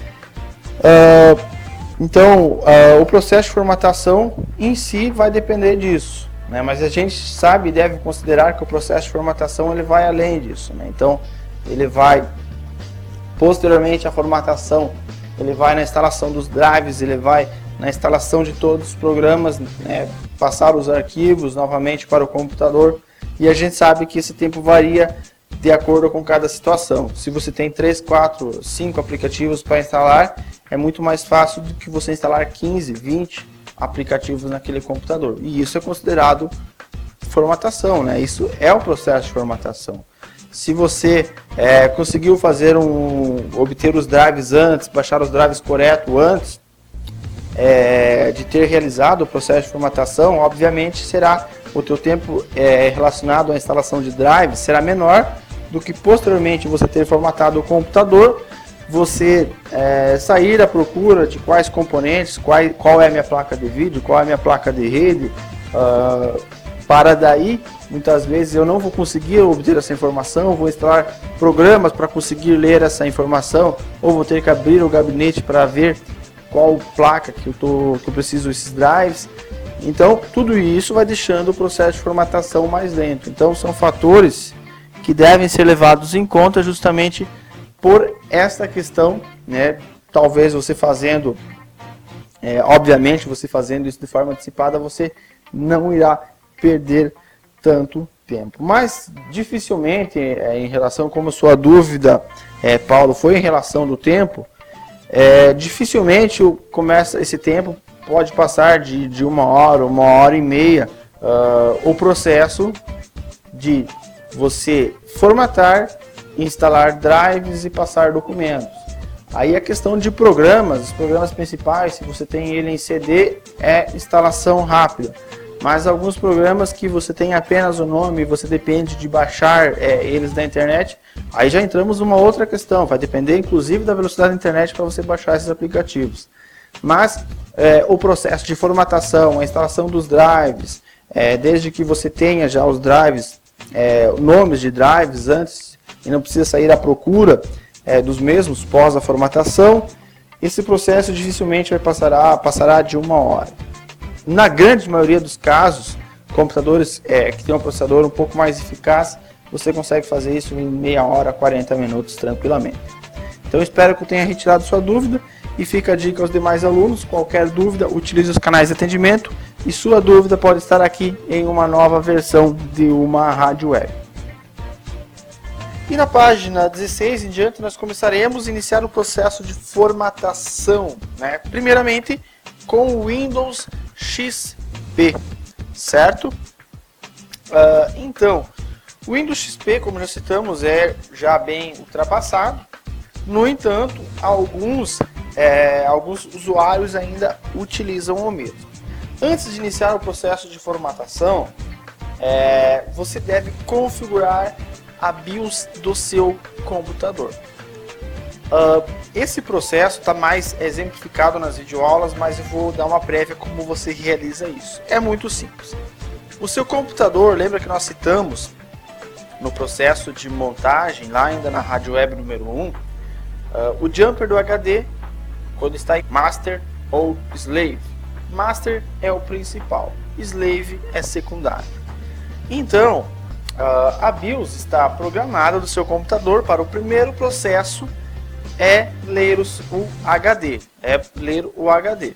Então, o processo de formatação em si vai depender disso, né? Mas a gente sabe e deve considerar que o processo de formatação ele vai além disso, né? Então, ele vai posteriormente à formatação, ele vai na instalação dos drives, ele vai na instalação de todos os programas, né? Passar os arquivos novamente para o computador, e a gente sabe que esse tempo varia de acordo com cada situação. Se você tem 3, 4, 5 aplicativos para instalar, é muito mais fácil do que você instalar 15, 20 aplicativos naquele computador. E isso é considerado formatação, né? Isso é o processo de formatação. Se você conseguiu obter os drives antes, baixar os drives corretos antes de ter realizado o processo de formatação, obviamente será o teu tempo relacionado à instalação de drives será menor do que posteriormente você ter formatado o computador, você sair à procura de quais componentes, qual é a minha placa de vídeo, qual é a minha placa de rede, para daí, muitas vezes eu não vou conseguir obter essa informação, vou instalar programas para conseguir ler essa informação, ou vou ter que abrir o gabinete para ver qual placa que eu preciso desses drives. Então, tudo isso vai deixando o processo de formatação mais lento. Então, são fatores que devem ser levados em conta justamente por esta questão, né? Talvez você obviamente, você fazendo isso de forma antecipada, você não irá perder tanto tempo. Mas dificilmente, em relação, como a sua dúvida, Paulo, foi em relação do tempo, dificilmente esse tempo pode passar de 1 hora, 1 hora e meia, o processo de você formatar, instalar drives e passar documentos. Aí a questão de programas, os programas principais, se você tem ele em CD, é instalação rápida. Mas alguns programas que você tem apenas o nome, você depende de baixar eles da internet, aí já entramos numa outra questão, vai depender inclusive da velocidade da internet para você baixar esses aplicativos. Mas o processo de formatação, a instalação dos drives, desde que você tenha já os drives, nomes de drives antes, e não precisa sair à procura dos mesmos pós a formatação, esse processo dificilmente passará de 1 hora. Na grande maioria dos casos, computadores que têm um processador um pouco mais eficaz, você consegue fazer isso em meia hora, 40 minutos tranquilamente. Então espero que eu tenha retirado sua dúvida e fica a dica aos demais alunos, qualquer dúvida, utilize os canais de atendimento e sua dúvida pode estar aqui em uma nova versão de uma rádio web. E na página 16 em diante nós começaremos a iniciar o processo de formatação, né? Primeiramente com o Windows XP, certo? Então, o Windows XP, como já citamos, é já bem ultrapassado. No entanto, alguns usuários ainda utilizam o mesmo. Antes de iniciar o processo de formatação, você deve configurar a BIOS do seu computador. Esse processo está mais exemplificado nas videoaulas, mas eu vou dar uma prévia como você realiza isso. É muito simples. O seu computador, lembra que nós citamos no processo de montagem, lá ainda na rádio web número 1, o jumper do HD, quando está em Master ou Slave. Master é o principal, Slave é secundário. Então, a BIOS está programada do seu computador para o primeiro processo ler o HD, ler o HD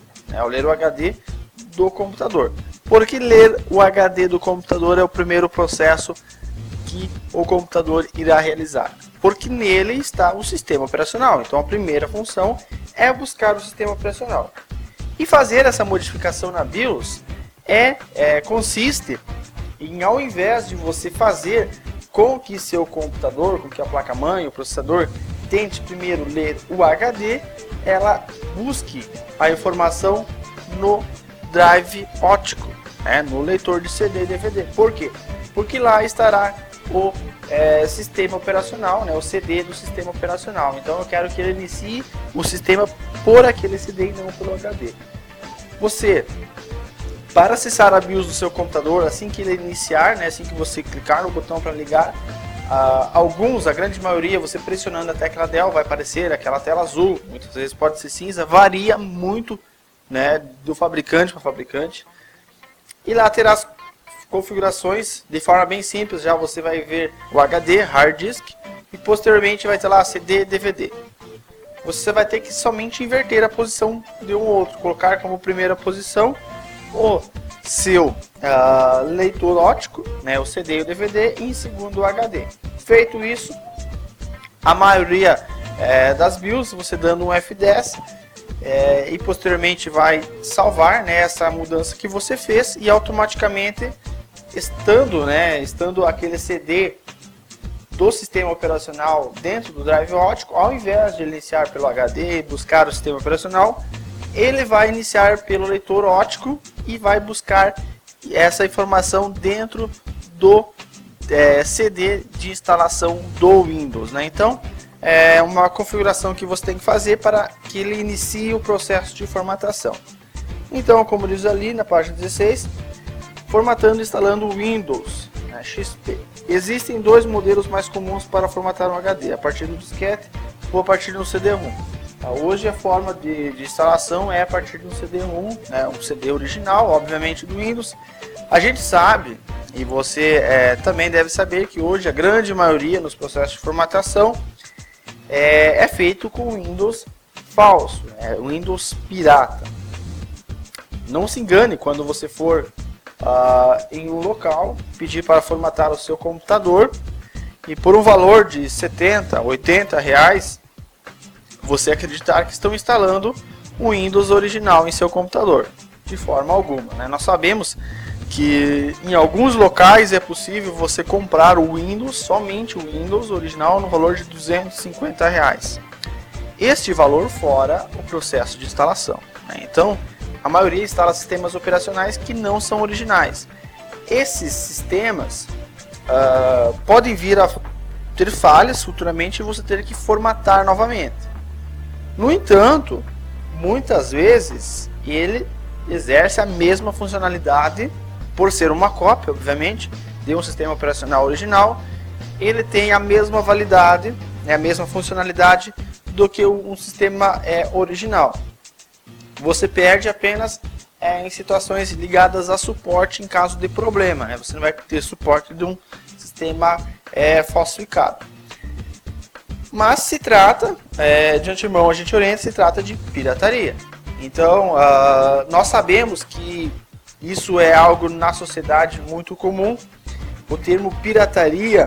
do computador. Porque ler o HD do computador é o primeiro processo que o computador irá realizar. Porque nele está o sistema operacional. Então a primeira função é buscar o sistema operacional. E fazer essa modificação na BIOS consiste em, ao invés de você fazer com que seu computador, com que a placa-mãe, o processador, tente primeiro ler o HD, ela busque a informação no drive óptico, no leitor de CD e DVD. Por quê? Porque lá estará o sistema operacional, o CD do sistema operacional. Então eu quero que ele inicie o sistema por aquele CD e não pelo HD. Você, para acessar a BIOS do seu computador, assim que ele iniciar, assim que você clicar no botão para ligar, a grande maioria, você pressionando a tecla Del, vai aparecer aquela tela azul, muitas vezes pode ser cinza, varia muito do fabricante para fabricante. E lá terá as configurações de forma bem simples, já você vai ver o HD, hard disk, e posteriormente vai ter lá CD, DVD. Você vai ter que somente inverter a posição de um ou outro, colocar como primeira posição o seu leitor óptico, o CD e o DVD, e em segundo o HD. Feito isso, a maioria das BIOS, você dando um F10, e posteriormente vai salvar essa mudança que você fez, e automaticamente, estando aquele CD do sistema operacional dentro do drive óptico, ao invés de iniciar pelo HD e buscar o sistema operacional, ele vai iniciar pelo leitor óptico e vai buscar essa informação dentro do CD de instalação do Windows. Então, é uma configuração que você tem que fazer para que ele inicie o processo de formatação. Então, como diz ali na página 16, formatando e instalando o Windows XP. Existem dois modelos mais comuns para formatar um HD, a partir do disquete ou a partir do CD-ROM. Hoje a forma de instalação é a partir do CD-ROM, um CD original, obviamente do Windows. A gente sabe, e você também deve saber, que hoje a grande maioria nos processos de formatação é feito com Windows falso, Windows pirata. Não se engane quando você for em um local, pedir para formatar o seu computador e por um valor de 70, 80 reais, você acreditar que estão instalando o Windows original em seu computador. De forma alguma, né? Nós sabemos que em alguns locais é possível você comprar o Windows, somente o Windows original, no valor de 250 reais. Este valor fora o processo de instalação, né? Então, a maioria instala sistemas operacionais que não são originais. Esses sistemas podem vir a ter falhas futuramente e você ter que formatar novamente. No entanto, muitas vezes ele exerce a mesma funcionalidade, por ser uma cópia, obviamente, de um sistema operacional original. Ele tem a mesma validade, né, a mesma funcionalidade do que um sistema original. Você perde apenas em situações ligadas a suporte em caso de problema, né? Você não vai ter suporte de um sistema falsificado. Mas se trata, de antemão a gente orienta, se trata de pirataria. Então, nós sabemos que isso é algo na sociedade muito comum. O termo pirataria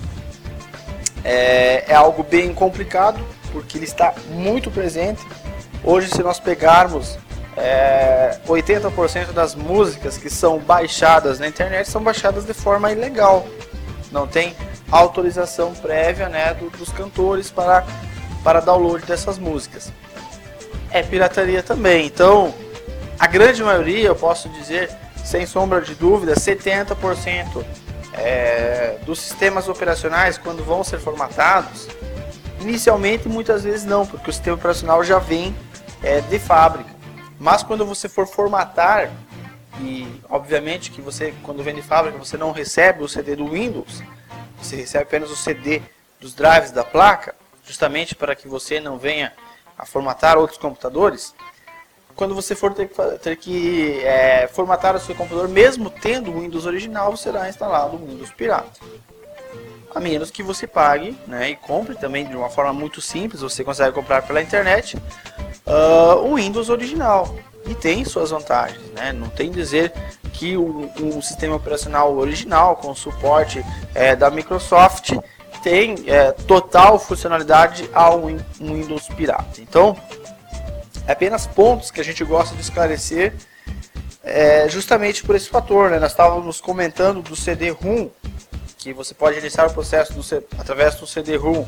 é algo bem complicado, porque ele está muito presente. Hoje, se nós pegarmos 80% das músicas que são baixadas na internet são baixadas de forma ilegal. Não tem autorização prévia, né, dos cantores para download dessas músicas. É pirataria também. Então, a grande maioria, eu posso dizer, sem sombra de dúvida, 70% dos sistemas operacionais, quando vão ser formatados, inicialmente muitas vezes não, porque o sistema operacional já vem de fábrica. Mas quando você for formatar, e obviamente que você, quando vem de fábrica, você não recebe o CD do Windows, você recebe apenas o CD dos drives da placa, justamente para que você não venha a formatar outros computadores. Quando você for ter que formatar o seu computador, mesmo tendo o Windows original, será instalado o Windows pirata. A menos que você pague, né, e compre também de uma forma muito simples, você consegue comprar pela internet o Windows original. E tem suas vantagens, né? Não tem dizer que o sistema operacional original, com suporte da Microsoft, tem total funcionalidade ao Windows pirata. Então, apenas pontos que a gente gosta de esclarecer, justamente por esse fator, né? Nós estávamos comentando do CD-ROM, que você pode iniciar o processo através do CD-ROM.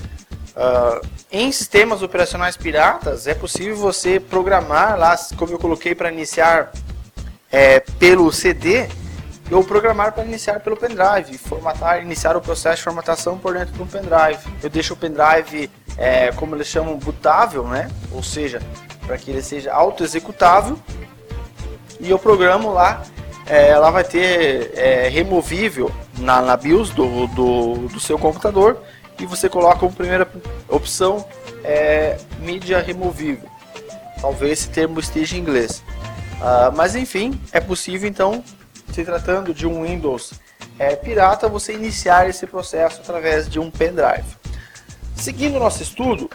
Em sistemas operacionais piratas, é possível você programar lá, como eu coloquei, para iniciar pelo CD, ou programar para iniciar pelo pendrive, iniciar o processo de formatação por dentro do pendrive. Eu deixo o pendrive, como eles chamam, bootável, né? Ou seja, para que ele seja auto-executável, e eu programo lá. Ela vai ter removível na BIOS do seu computador, e você coloca como primeira opção mídia removível. Talvez esse termo esteja em inglês, mas enfim, é possível então, se tratando de um Windows pirata, você iniciar esse processo através de um pendrive. Seguindo o nosso estudo,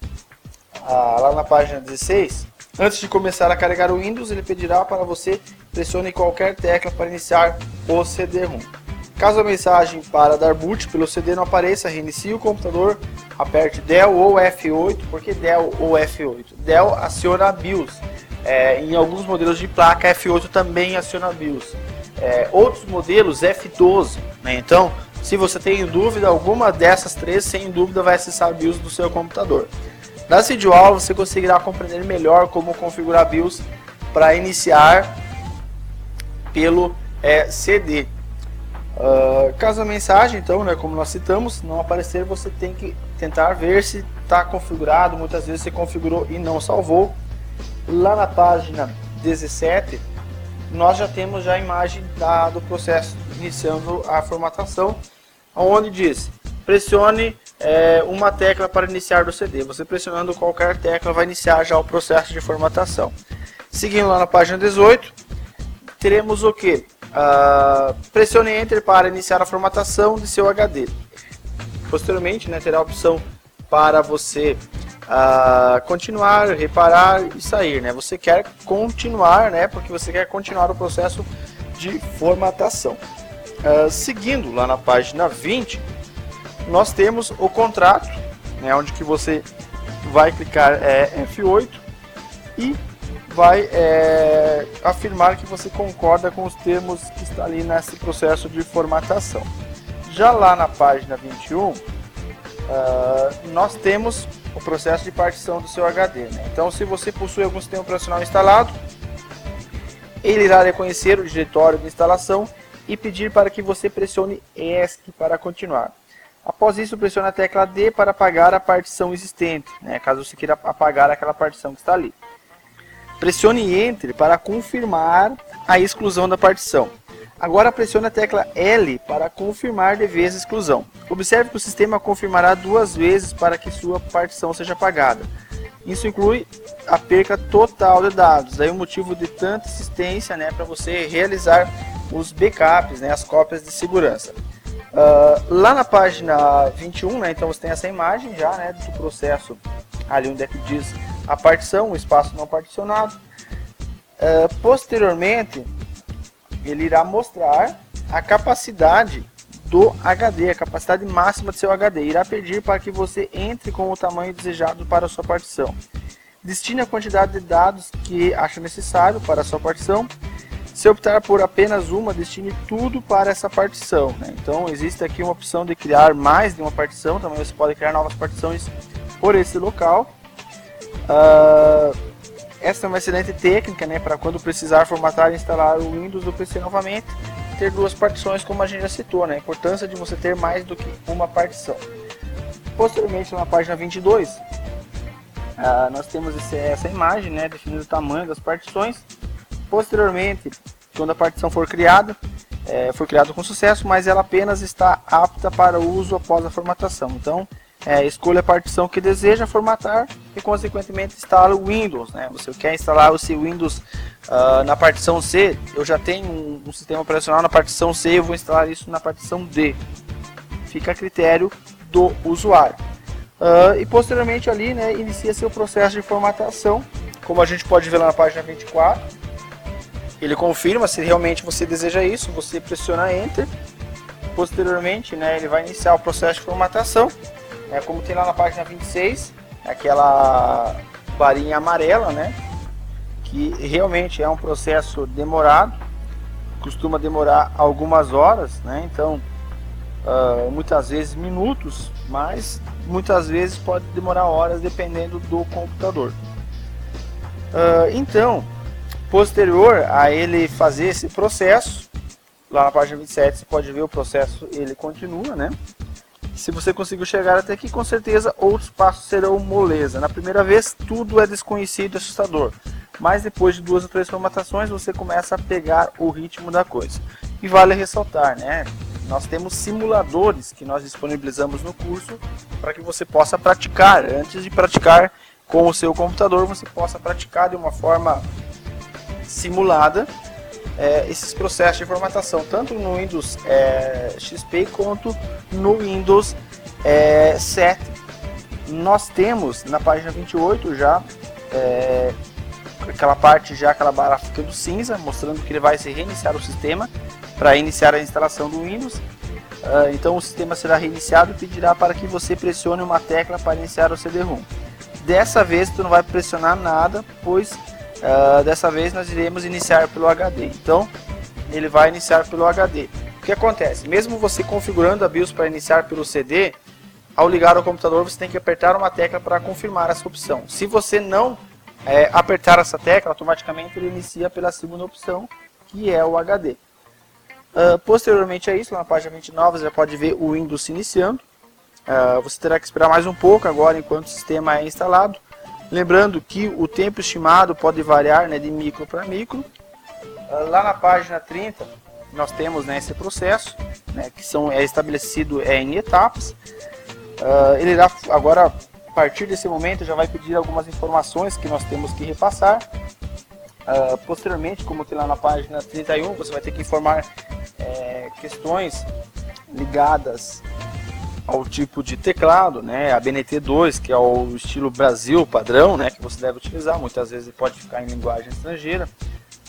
lá na página 16, antes de começar a carregar o Windows, ele pedirá para você pressione qualquer tecla para iniciar o CD-ROM. Caso a mensagem para dar boot pelo CD não apareça, reinicie o computador, aperte Del ou F8. Por que Del ou F8? Del aciona a BIOS. Em alguns modelos de placa, F8 também aciona a BIOS. Outros modelos, F12. Né? Então, se você tem dúvida, alguma dessas três, sem dúvida, vai acessar a BIOS do seu computador. Nessa videoaula, você conseguirá compreender melhor como configurar a BIOS para iniciar pelo CD. Caso a mensagem, então, né, como nós citamos, não aparecer, você tem que tentar ver se está configurado. Muitas vezes você configurou e não salvou. Lá na página 17, nós já temos a imagem do processo iniciando a formatação, onde diz, pressione uma tecla para iniciar do CD. Você pressionando qualquer tecla vai iniciar já o processo de formatação. Seguindo lá na página 18, teremos o que? Pressione Enter para iniciar a formatação de seu HD. Posteriormente, né, terá a opção para você continuar, reparar e sair. Né? Você quer continuar, né, porque você quer continuar o processo de formatação. Seguindo lá na página 20, nós temos o contrato, né, onde que você vai clicar F8 e vai afirmar que você concorda com os termos que está ali nesse processo de formatação. Já lá na página 21, nós temos o processo de partição do seu HD, né? Então, se você possui algum sistema operacional instalado, ele irá reconhecer o diretório de instalação e pedir para que você pressione ESC para continuar. Após isso, pressione a tecla D para apagar a partição existente, né, caso você queira apagar aquela partição que está ali. Pressione Enter para confirmar a exclusão da partição. Agora pressione a tecla L para confirmar de vez a exclusão. Observe que o sistema confirmará 2 vezes para que sua partição seja apagada. Isso inclui a perca total de dados, daí o motivo de tanta insistência, né, para você realizar os backups, né, as cópias de segurança. Lá na página 21, né, então você tem essa imagem já, né, do processo ali onde é que diz a partição, o espaço não particionado. Posteriormente, ele irá mostrar a capacidade do HD, a capacidade máxima do seu HD. Irá pedir para que você entre com o tamanho desejado para a sua partição. Destine a quantidade de dados que acha necessário para a sua partição. Se optar por apenas uma, destine tudo para essa partição, né? Então existe aqui uma opção de criar mais de uma partição, também você pode criar novas partições por esse local. Essa é uma excelente técnica, né, para quando precisar formatar e instalar o Windows do PC novamente, ter 2 partições, como a gente já citou, né? A importância de você ter mais do que uma partição. Posteriormente, na página 22, nós temos essa imagem, né, definindo o tamanho das partições. Posteriormente, quando a partição for criada com sucesso, mas ela apenas está apta para uso após a formatação. Então, escolha a partição que deseja formatar e, consequentemente, instala o Windows, né? Você quer instalar o seu Windows na partição C, eu já tenho um sistema operacional na partição C, eu vou instalar isso na partição D. Fica a critério do usuário. E posteriormente ali, né, inicia seu processo de formatação, como a gente pode ver lá na página 24. Ele confirma se realmente você deseja isso, você pressiona Enter. Posteriormente, né, ele vai iniciar o processo de formatação. Como tem lá na página 26, aquela varinha amarela, né, que realmente é um processo demorado, costuma demorar algumas horas, né, então muitas vezes minutos, mas muitas vezes pode demorar horas dependendo do computador. Então, posterior a ele fazer esse processo, lá na página 27 você pode ver o processo, ele continua, né? Se você conseguiu chegar até aqui, com certeza outros passos serão moleza. Na primeira vez, tudo é desconhecido e assustador. Mas depois de 2 ou 3 formatações, você começa a pegar o ritmo da coisa. E vale ressaltar, né? Nós temos simuladores que nós disponibilizamos no curso para que você possa praticar. Antes de praticar com o seu computador, você possa praticar de uma forma simulada esses processos de formatação, tanto no Windows XP quanto no Windows 7. Nós temos na página 28 já aquela barra ficando cinza, mostrando que ele vai se reiniciar o sistema para iniciar a instalação do Windows. Então o sistema será reiniciado e pedirá para que você pressione uma tecla para iniciar o CD-ROM. Dessa vez tu não vai pressionar nada, pois dessa vez nós iremos iniciar pelo HD. Então ele vai iniciar pelo HD. O que acontece? Mesmo você configurando a BIOS para iniciar pelo CD, ao ligar o computador você tem que apertar uma tecla para confirmar essa opção. Se você não apertar essa tecla, automaticamente ele inicia pela segunda opção, que é o HD. Posteriormente a isso, na página 29 você já pode ver o Windows se iniciando. Você terá que esperar mais um pouco agora enquanto o sistema é instalado. Lembrando que o tempo estimado pode variar, né, de micro para micro. Lá na página 30 nós temos, né, esse processo, né, que é estabelecido em etapas. Ele irá agora, a partir desse momento, já vai pedir algumas informações que nós temos que repassar. Posteriormente, como tem lá na página 31, você vai ter que informar questões ligadas ao tipo de teclado, né, a BNT2, que é o estilo Brasil padrão, né, que você deve utilizar. Muitas vezes ele pode ficar em linguagem estrangeira.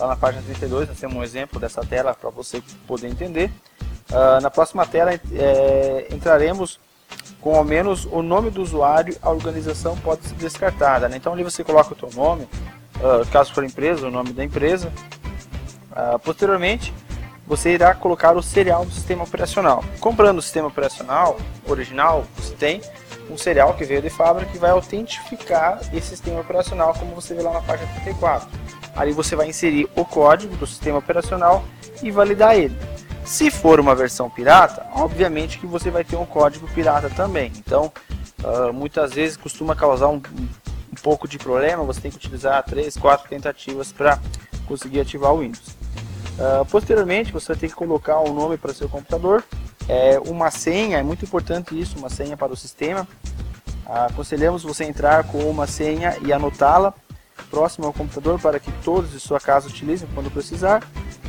Lá na página 32 nós temos um exemplo dessa tela para você poder entender. Na próxima tela entraremos com ao menos o nome do usuário, a organização pode ser descartada, né? Então ali você coloca o teu nome, caso for empresa, o nome da empresa. Posteriormente, você irá colocar o serial do sistema operacional. Comprando o sistema operacional original, você tem um serial que veio de fábrica que vai autentificar esse sistema operacional, como você vê lá na página 34. Ali você vai inserir o código do sistema operacional e validar ele. Se for uma versão pirata, obviamente que você vai ter um código pirata também. Então, muitas vezes costuma causar um pouco de problema, você tem que utilizar 3, 4 tentativas para conseguir ativar o Windows. Posteriormente, você vai ter que colocar um nome para seu computador, uma senha, é muito importante isso, uma senha para o sistema. Aconselhamos você entrar com uma senha e anotá-la próximo ao computador para que todos de sua casa utilizem quando precisar.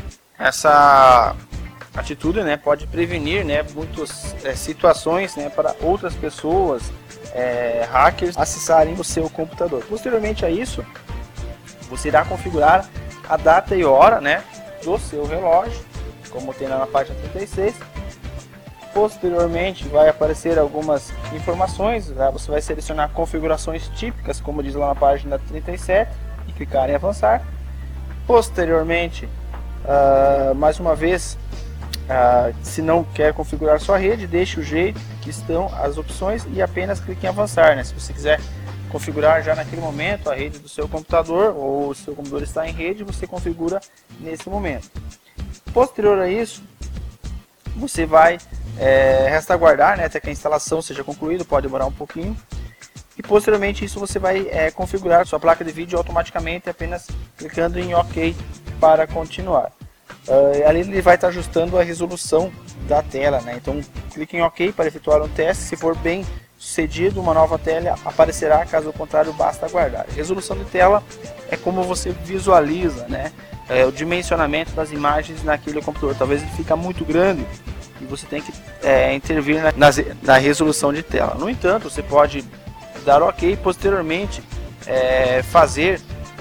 Essa atitude, né, pode prevenir, né, muitas situações, né, para outras pessoas, hackers, acessarem o seu computador. Posteriormente a isso, você irá configurar a data e hora, né, do seu relógio, como tem lá na página 36. Posteriormente vai aparecer algumas informações, né? Você vai selecionar configurações típicas, como diz lá na página 37, e clicar em avançar. Posteriormente, mais uma vez, se não quer configurar sua rede, deixe o jeito que estão as opções e apenas clique em avançar, né? Se você quiser configurar já naquele momento a rede do seu computador, ou o seu computador está em rede, você configura nesse momento. Posterior a isso, você vai resta aguardar, né, até que a instalação seja concluída, pode demorar um pouquinho. E posteriormente isso você vai configurar sua placa de vídeo automaticamente, apenas clicando em OK para continuar. Ali ele vai estar ajustando a resolução da tela, né? Então clique em OK para efetuar um teste. Se for bem sucedido, uma nova tela aparecerá, caso contrário basta aguardar. Resolução de tela é como você visualiza, né, o dimensionamento das imagens naquele computador. Talvez ele fica muito grande e você tem que intervir na resolução de tela. No entanto, você pode dar OK e posteriormente fazer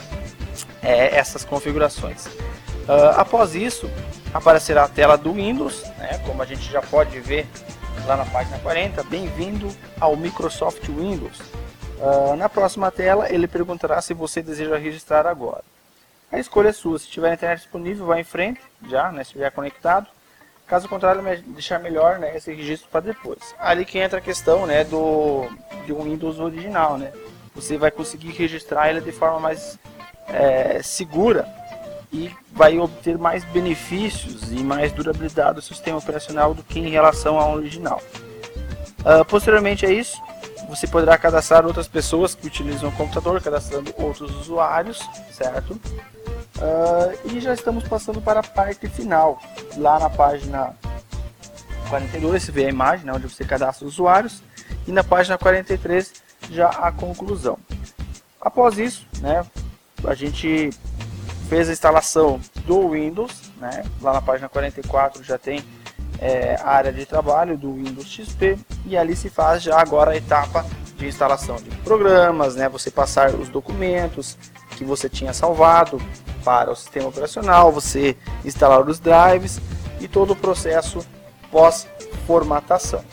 essas configurações. Após isso, aparecerá a tela do Windows, né, como a gente já pode ver lá na página 40, bem-vindo ao Microsoft Windows. Na próxima tela, ele perguntará se você deseja registrar agora. A escolha é sua. Se tiver a internet disponível, vá em frente, já, né, se estiver conectado. Caso contrário, deixar melhor, né, esse registro para depois. Ali que entra a questão, né, do Windows original, né. Você vai conseguir registrar ele de forma mais segura e vai obter mais benefícios e mais durabilidade do sistema operacional do que em relação ao original. Posteriormente a isso, você poderá cadastrar outras pessoas que utilizam o computador, cadastrando outros usuários, certo? E já estamos passando para a parte final. Lá na página 42 você vê a imagem, né, onde você cadastra os usuários, e na página 43 já a conclusão. Após isso, né, a gente fez a instalação do Windows, né? Lá na página 44 já tem a área de trabalho do Windows XP, e ali se faz já agora a etapa de instalação de programas, né? Você passar os documentos que você tinha salvado para o sistema operacional, você instalar os drives e todo o processo pós-formatação.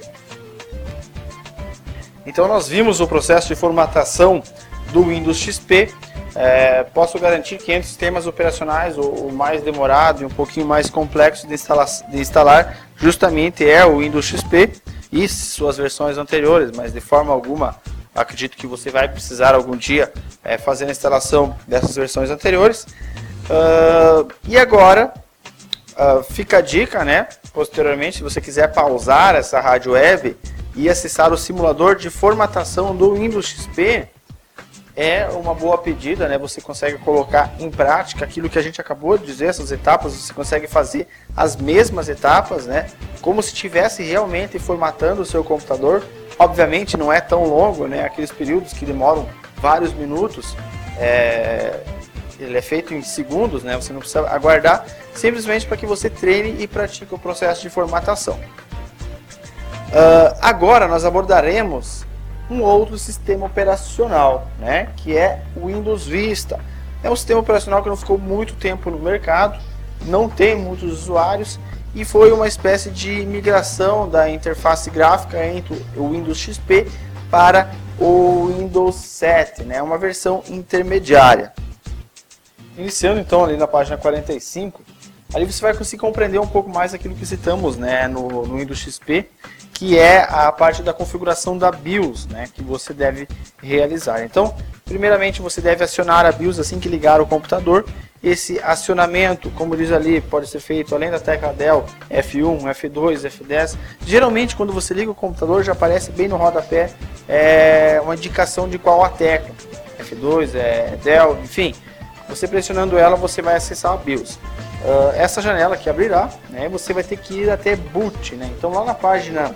Então nós vimos o processo de formatação do Windows XP. Posso garantir que entre os sistemas operacionais o mais demorado e um pouquinho mais complexo de instalar justamente é o Windows XP e suas versões anteriores, mas de forma alguma acredito que você vai precisar algum dia fazer a instalação dessas versões anteriores. E agora fica a dica, né? Posteriormente, se você quiser pausar essa rádio web e acessar o simulador de formatação do Windows XP, é uma boa pedida, né? Você consegue colocar em prática aquilo que a gente acabou de dizer, essas etapas, você consegue fazer as mesmas etapas, né? Como se estivesse realmente formatando o seu computador. Obviamente não é tão longo, né? Aqueles períodos que demoram vários minutos, ele é feito em segundos, né? Você não precisa aguardar, simplesmente para que você treine e pratique o processo de formatação. Agora nós abordaremos um outro sistema operacional, né, que é o Windows Vista. É um sistema operacional que não ficou muito tempo no mercado, não tem muitos usuários e foi uma espécie de migração da interface gráfica entre o Windows XP para o Windows 7, né? Uma versão intermediária. Iniciando então ali na página 45, ali você vai conseguir compreender um pouco mais aquilo que citamos, né, no Windows XP, que é a parte da configuração da BIOS, né, que você deve realizar. Então, primeiramente você deve acionar a BIOS assim que ligar o computador. Esse acionamento, como diz ali, pode ser feito além da tecla Del, F1, F2, F10. Geralmente quando você liga o computador já aparece bem no rodapé uma indicação de qual a tecla. F2, Del, enfim. Você pressionando ela, você vai acessar a BIOS. Essa janela que abrirá, né, você vai ter que ir até boot, né? Então lá na página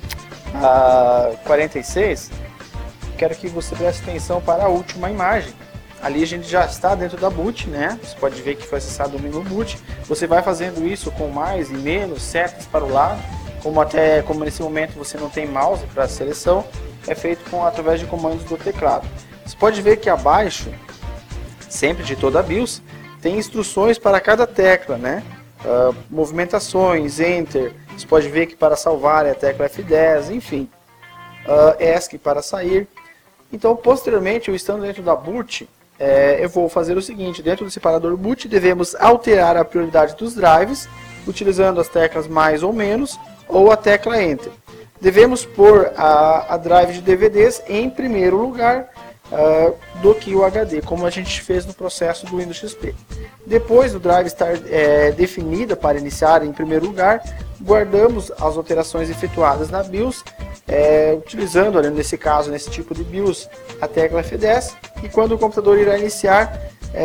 46, quero que você preste atenção para a última imagem. Ali a gente já está dentro da boot, né? Você pode ver que foi acessado o menu boot. Você vai fazendo isso com mais e menos setas para o lado, como nesse momento você não tem mouse para seleção, é feito através de comandos do teclado. Você pode ver que abaixo, sempre de toda a BIOS, tem instruções para cada tecla, né? Movimentações, Enter, você pode ver que para salvar é a tecla F10, enfim. ESC para sair. Então, posteriormente, eu estando dentro da boot, eu vou fazer o seguinte: dentro do separador boot, devemos alterar a prioridade dos drives, utilizando as teclas mais ou menos, ou a tecla Enter. Devemos pôr a drive de DVDs em primeiro lugar, do que o HD, como a gente fez no processo do Windows XP. Depois do drive estar definida para iniciar em primeiro lugar, guardamos as alterações efetuadas na BIOS, utilizando, ali, nesse caso, nesse tipo de BIOS, a tecla F10, e quando o computador irá iniciar,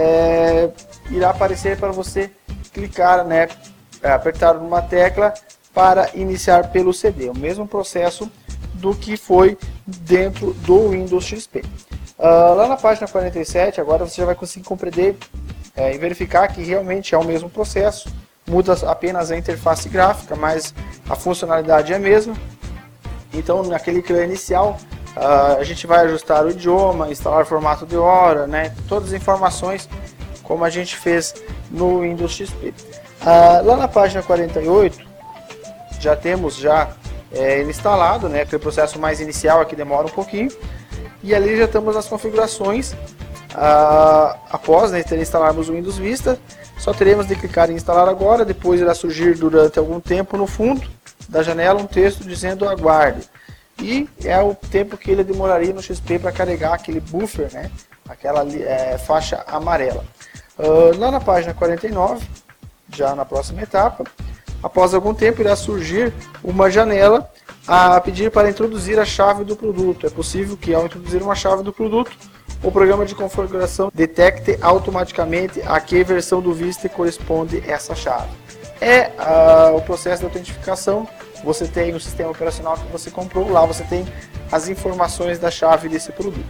irá aparecer para você clicar, né, apertar numa tecla para iniciar pelo CD, o mesmo processo do que foi dentro do Windows XP. Lá na página 47, agora você já vai conseguir compreender e verificar que realmente é o mesmo processo, muda apenas a interface gráfica, mas a funcionalidade é a mesma. Então, naquele clã inicial, a gente vai ajustar o idioma, instalar o formato de hora, né, todas as informações como a gente fez no Windows XP. Lá na página 48, já temos ele instalado, né, aquele processo mais inicial aqui demora um pouquinho. E ali já estamos nas configurações. Após, né, instalarmos o Windows Vista, só teremos de clicar em instalar agora. Depois irá surgir durante algum tempo no fundo da janela um texto dizendo aguarde. E é o tempo que ele demoraria no XP para carregar aquele buffer, né, aquela faixa amarela. Lá na página 49, já na próxima etapa, após algum tempo irá surgir uma janela a pedir para introduzir a chave do produto. É possível que, ao introduzir uma chave do produto, o programa de configuração detecte automaticamente a que versão do Vista corresponde essa chave. O processo de autentificação. Você tem o sistema operacional que você comprou, lá você tem as informações da chave desse produto.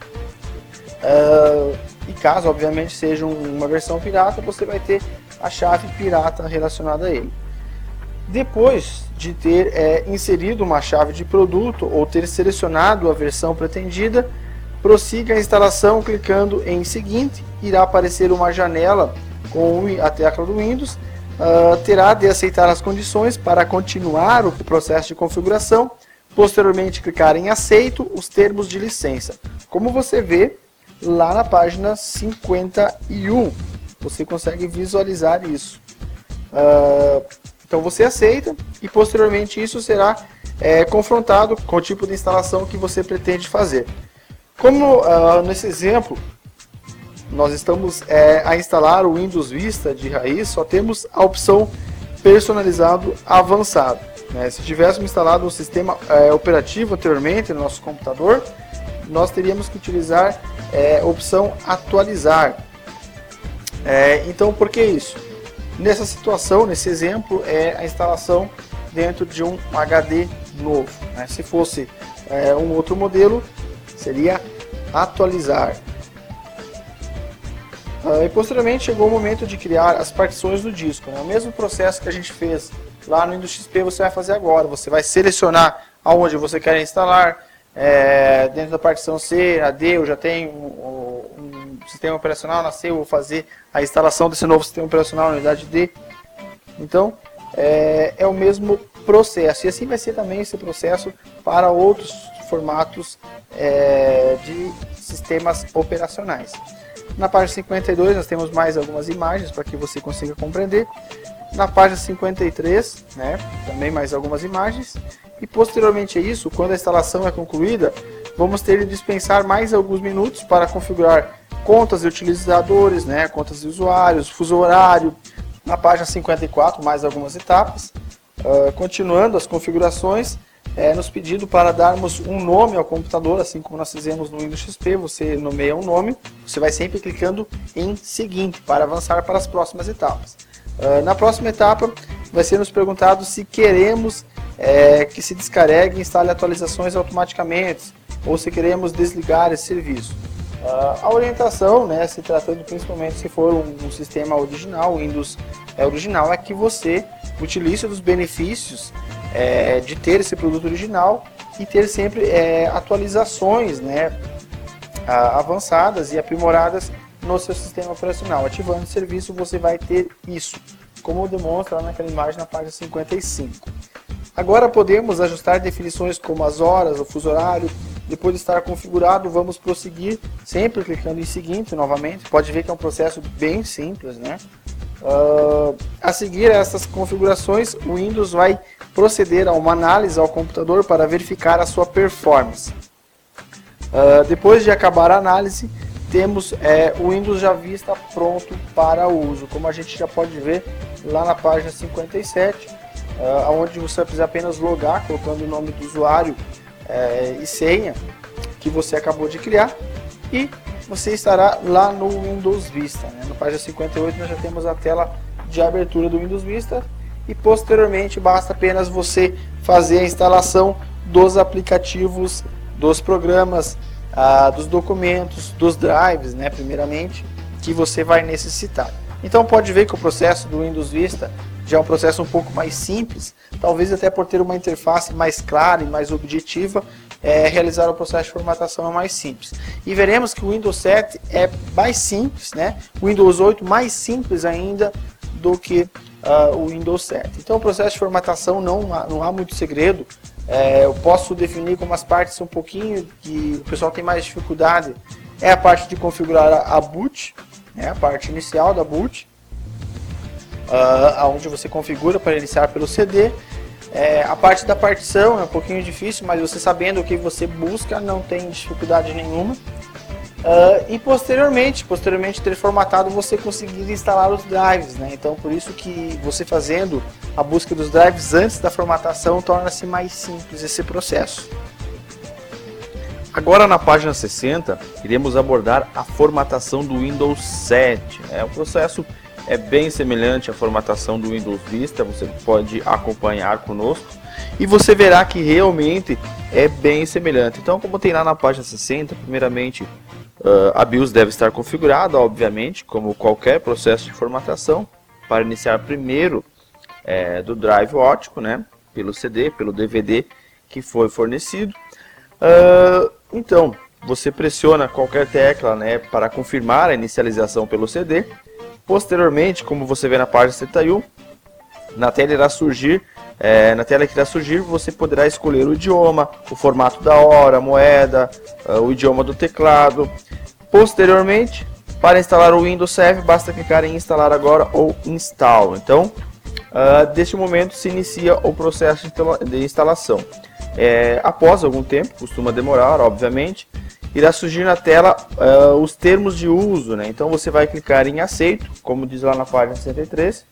E caso, obviamente, seja uma versão pirata, você vai ter a chave pirata relacionada a ele. Depois de ter inserido uma chave de produto ou ter selecionado a versão pretendida, prossiga a instalação clicando em seguinte. Irá aparecer uma janela com a tecla do Windows. Terá de aceitar as condições para continuar o processo de configuração. Posteriormente clicar em aceito os termos de licença. Como você vê lá na página 51, você consegue visualizar isso. Então você aceita e posteriormente isso será confrontado com o tipo de instalação que você pretende fazer. Como nesse exemplo nós estamos a instalar o Windows Vista de raiz, só temos a opção personalizado avançado, né? Se tivéssemos instalado um sistema operativo anteriormente no nosso computador, nós teríamos que utilizar a opção atualizar. Então por que isso? Nessa situação, nesse exemplo, é a instalação dentro de um HD novo, né? Se fosse um outro modelo, seria atualizar. E posteriormente chegou o momento de criar as partições do disco, né? O mesmo processo que a gente fez lá no Windows XP, você vai fazer agora. Você vai selecionar aonde você quer instalar, dentro da partição C, a D, eu já tenho um sistema operacional nasceu, vou fazer a instalação desse novo sistema operacional na unidade D. Então, é o mesmo processo. E assim vai ser também esse processo para outros formatos de sistemas operacionais. Na página 52 nós temos mais algumas imagens para que você consiga compreender. Na página 53, né, também mais algumas imagens. E posteriormente a isso, quando a instalação é concluída, vamos ter de dispensar mais alguns minutos para configurar contas de utilizadores, né, contas de usuários, fuso horário. Na página 54, mais algumas etapas. Continuando as configurações, nos pedindo para darmos um nome ao computador, assim como nós fizemos no Windows XP, você nomeia um nome, você vai sempre clicando em seguinte para avançar para as próximas etapas. Na próxima etapa, vai ser nos perguntado se queremos que se descarregue e instale atualizações automaticamente, ou se queremos desligar esse serviço. A orientação, né, se tratando principalmente se for um sistema original, Windows original, é que você utilize dos benefícios de ter esse produto original e ter sempre atualizações, né, avançadas e aprimoradas no seu sistema operacional. Ativando o serviço, você vai ter isso, como demonstra lá naquela imagem na página 55. Agora podemos ajustar definições como as horas, o fuso horário. Depois de estar configurado, vamos prosseguir, sempre clicando em seguinte novamente. Pode ver que é um processo bem simples, né? A seguir essas configurações, o Windows vai proceder a uma análise ao computador para verificar a sua performance. Depois de acabar a análise, temos o Windows já está pronto para uso, como a gente já pode ver lá na página 57, onde você vai precisar apenas logar, colocando o nome do usuário e senha que você acabou de criar, e você estará lá no Windows Vista, né? Na página 58 nós já temos a tela de abertura do Windows Vista, e posteriormente basta apenas você fazer a instalação dos aplicativos, dos programas, dos documentos, dos drives, né, primeiramente, que você vai necessitar. Então pode ver que o processo do Windows Vista já é um processo um pouco mais simples, talvez até por ter uma interface mais clara e mais objetiva, realizar o processo de formatação é mais simples. E veremos que o Windows 7 é mais simples, né? O Windows 8 mais simples ainda do que o Windows 7. Então o processo de formatação não há muito segredo. Eu posso definir como as partes um pouquinho que o pessoal tem mais dificuldade. É a parte de configurar a boot, né? A parte inicial da boot, onde você configura para iniciar pelo CD. A parte da partição é um pouquinho difícil, mas você sabendo o que você busca não tem dificuldade nenhuma. E posteriormente ter formatado, você conseguir instalar os drives, né? Então por isso que você fazendo a busca dos drives antes da formatação torna-se mais simples esse processo. Agora na página 60 iremos abordar a formatação do Windows 7. O processo é bem semelhante à formatação do Windows Vista, você pode acompanhar conosco e você verá que realmente é bem semelhante. Então, como tem lá na página 60, primeiramente a BIOS deve estar configurada, obviamente, como qualquer processo de formatação, para iniciar primeiro do drive óptico, né, pelo CD, pelo DVD que foi fornecido. Então, você pressiona qualquer tecla, né, para confirmar a inicialização pelo CD. Posteriormente, como você vê na página 71, na tela que irá surgir, você poderá escolher o idioma, o formato da hora, a moeda, o idioma do teclado. Posteriormente, para instalar o Windows 7, basta clicar em instalar agora ou install. Então, deste momento se inicia o processo de instalação. Após algum tempo, costuma demorar, obviamente, irá surgir na tela os termos de uso, né? Então você vai clicar em aceito, como diz lá na página 63,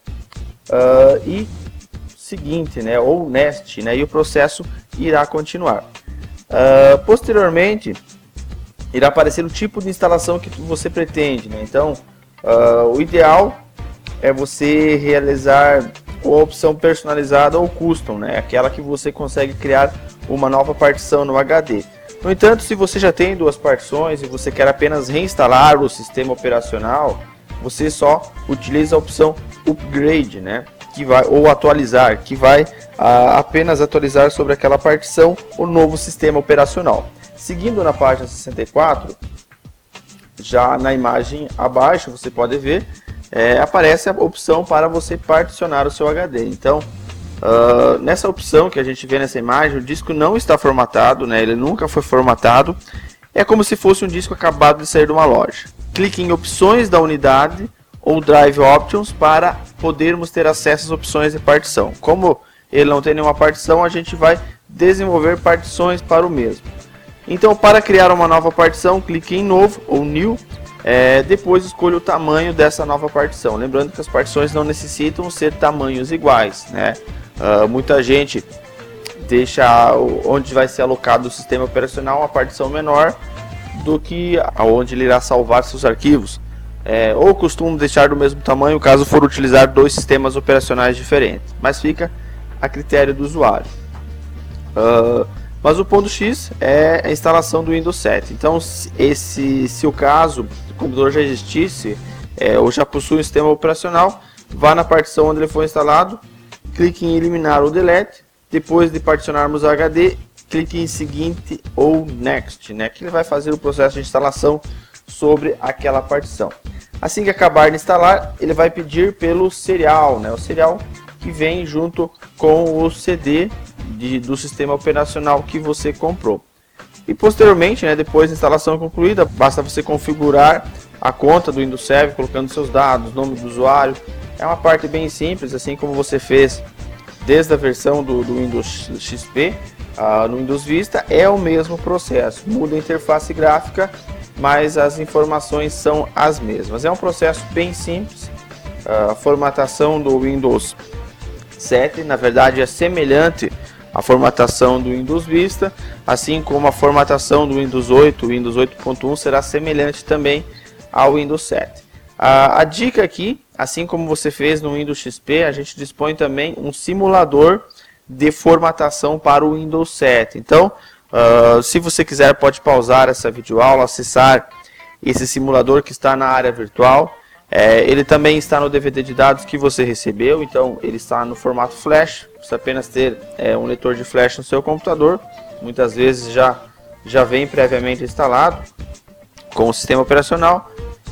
e seguinte, né? Ou next, né? E o processo irá continuar. Posteriormente, irá aparecer o tipo de instalação que você pretende, né? Então, o ideal é você realizar a opção personalizada ou custom, né? Aquela que você consegue criar uma nova partição no HD. No entanto, se você já tem duas partições e você quer apenas reinstalar o sistema operacional, você só utiliza a opção Upgrade, né? Ou atualizar, que vai apenas atualizar sobre aquela partição o novo sistema operacional. Seguindo na página 64, Já na imagem abaixo, você pode ver, aparece a opção para você particionar o seu HD. Então, nessa opção que a gente vê nessa imagem, o disco não está formatado, né? Ele nunca foi formatado. É como se fosse um disco acabado de sair de uma loja. Clique em opções da unidade ou Drive Options para podermos ter acesso às opções de partição. Como ele não tem nenhuma partição, a gente vai desenvolver partições para o mesmo. Então, para criar uma nova partição, clique em Novo ou New. Depois escolha o tamanho dessa nova partição. Lembrando que as partições não necessitam ser tamanhos iguais, né? Muita gente deixa onde vai ser alocado o sistema operacional uma partição menor do que aonde ele irá salvar seus arquivos. Ou costumam deixar do mesmo tamanho caso for utilizar dois sistemas operacionais diferentes, mas fica a critério do usuário. Mas o ponto X é a instalação do Windows 7. Então, se o caso o computador já existisse ou já possui um sistema operacional, vá na partição onde ele foi instalado, clique em eliminar ou delete. Depois de particionarmos o HD, clique em seguinte ou next, né, que ele vai fazer o processo de instalação sobre aquela partição. Assim que acabar de instalar, ele vai pedir pelo serial, né, o serial que vem junto com o CD do sistema operacional que você comprou. E posteriormente, né, depois da instalação concluída, basta você configurar a conta do Windows Server, colocando seus dados, nome do usuário. É uma parte bem simples, assim como você fez desde a versão do Windows XP, no Windows Vista, é o mesmo processo. Muda a interface gráfica, mas as informações são as mesmas. É um processo bem simples. A formatação do Windows 7, na verdade, é semelhante à formatação do Windows Vista, assim como a formatação do Windows 8, o Windows 8.1 será semelhante também ao Windows 7. A dica aqui, assim como você fez no Windows XP, a gente dispõe também um simulador de formatação para o Windows 7. Então, se você quiser, pode pausar essa videoaula, acessar esse simulador que está na área virtual. Ele também está no DVD de dados que você recebeu, então ele está no formato flash. Precisa apenas ter um leitor de flash no seu computador. Muitas vezes já vem previamente instalado com o sistema operacional.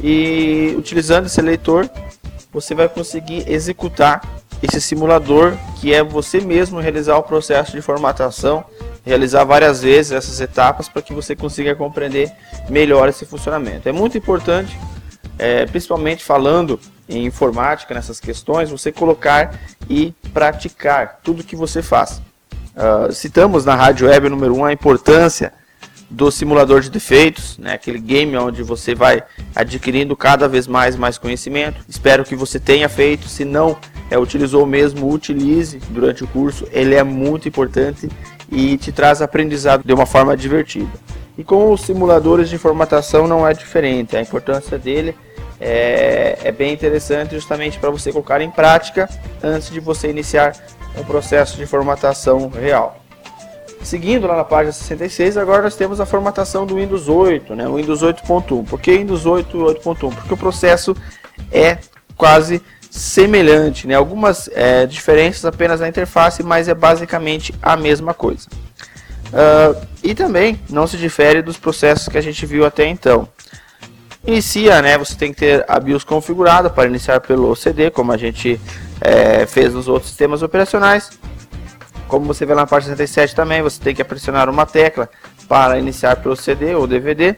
E utilizando esse leitor, você vai conseguir executar esse simulador, que é você mesmo realizar o processo de formatação, realizar várias vezes essas etapas para que você consiga compreender melhor esse funcionamento. É muito importante, principalmente falando em informática, nessas questões, você colocar e praticar tudo que você faz. Citamos na Rádio Web número 1 a importância do simulador de defeitos, né, aquele game onde você vai adquirindo cada vez mais conhecimento. Espero que você tenha feito. Se não utilizou mesmo, utilize durante o curso. Ele é muito importante e te traz aprendizado de uma forma divertida. E com os simuladores de formatação não é diferente. A importância dele é bem interessante, justamente para você colocar em prática antes de você iniciar um processo de formatação real. Seguindo lá na página 66, agora nós temos a formatação do Windows 8, né? O Windows 8.1. Por que Windows 8 e 8.1? Porque o processo é quase semelhante, né? Algumas diferenças apenas na interface, mas é basicamente a mesma coisa. E também não se difere dos processos que a gente viu até então. Inicia, né? Você tem que ter a BIOS configurada para iniciar pelo CD, como a gente fez nos outros sistemas operacionais. Como você vê lá na parte 67 também, você tem que pressionar uma tecla para iniciar pelo CD ou DVD.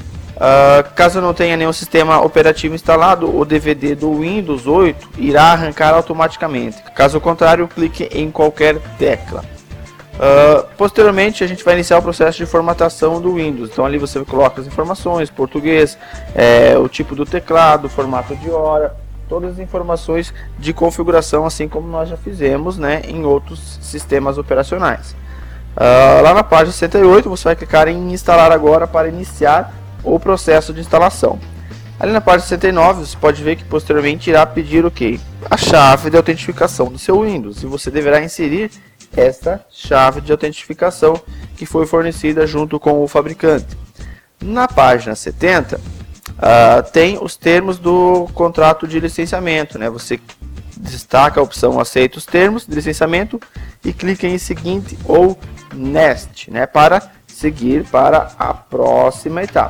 Caso não tenha nenhum sistema operativo instalado, o DVD do Windows 8 irá arrancar automaticamente. Caso contrário, clique em qualquer tecla. Posteriormente, a gente vai iniciar o processo de formatação do Windows. Então ali você coloca as informações, português, o tipo do teclado, formato de hora, todas as informações de configuração, assim como nós já fizemos, né, em outros sistemas operacionais. Lá na página 68 você vai clicar em instalar agora para iniciar o processo de instalação. Ali na página 69 você pode ver que posteriormente irá pedir o quê? A chave de autentificação do seu Windows, e você deverá inserir esta chave de autentificação que foi fornecida junto com o fabricante. Na página 70 tem os termos do contrato de licenciamento, né? Você destaca a opção aceita os termos de licenciamento e clica em seguinte ou next, né? Para seguir para a próxima etapa.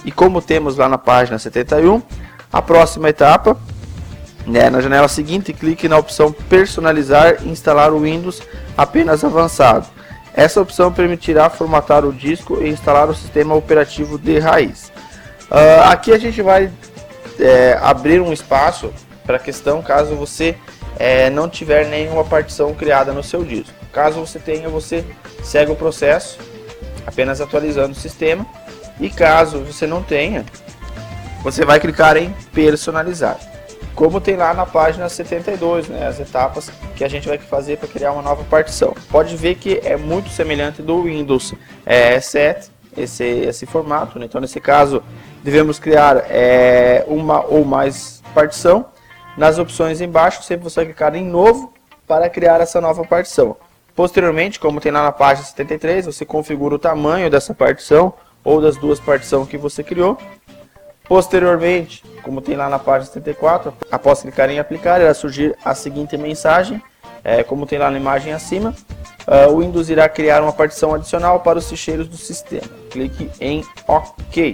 E como temos lá na página 71, a próxima etapa, né, na janela seguinte, clique na opção personalizar e instalar o Windows apenas avançado. Essa opção permitirá formatar o disco e instalar o sistema operativo de raiz. Aqui a gente vai abrir um espaço para a questão caso você não tiver nenhuma partição criada no seu disco. Caso você tenha, você segue o processo apenas atualizando o sistema, e caso você não tenha, você vai clicar em personalizar, como tem lá na página 72, né, as etapas que a gente vai fazer para criar uma nova partição. Pode ver que é muito semelhante do Windows 7, esse formato, né? Então nesse caso devemos criar uma ou mais partição. Nas opções embaixo sempre você vai clicar em novo para criar essa nova partição. Posteriormente, como tem lá na página 73, você configura o tamanho dessa partição ou das duas partições que você criou. Posteriormente, como tem lá na página 74, após clicar em aplicar, irá surgir a seguinte mensagem, como tem lá na imagem acima, o Windows irá criar uma partição adicional para os ficheiros do sistema. Clique em OK.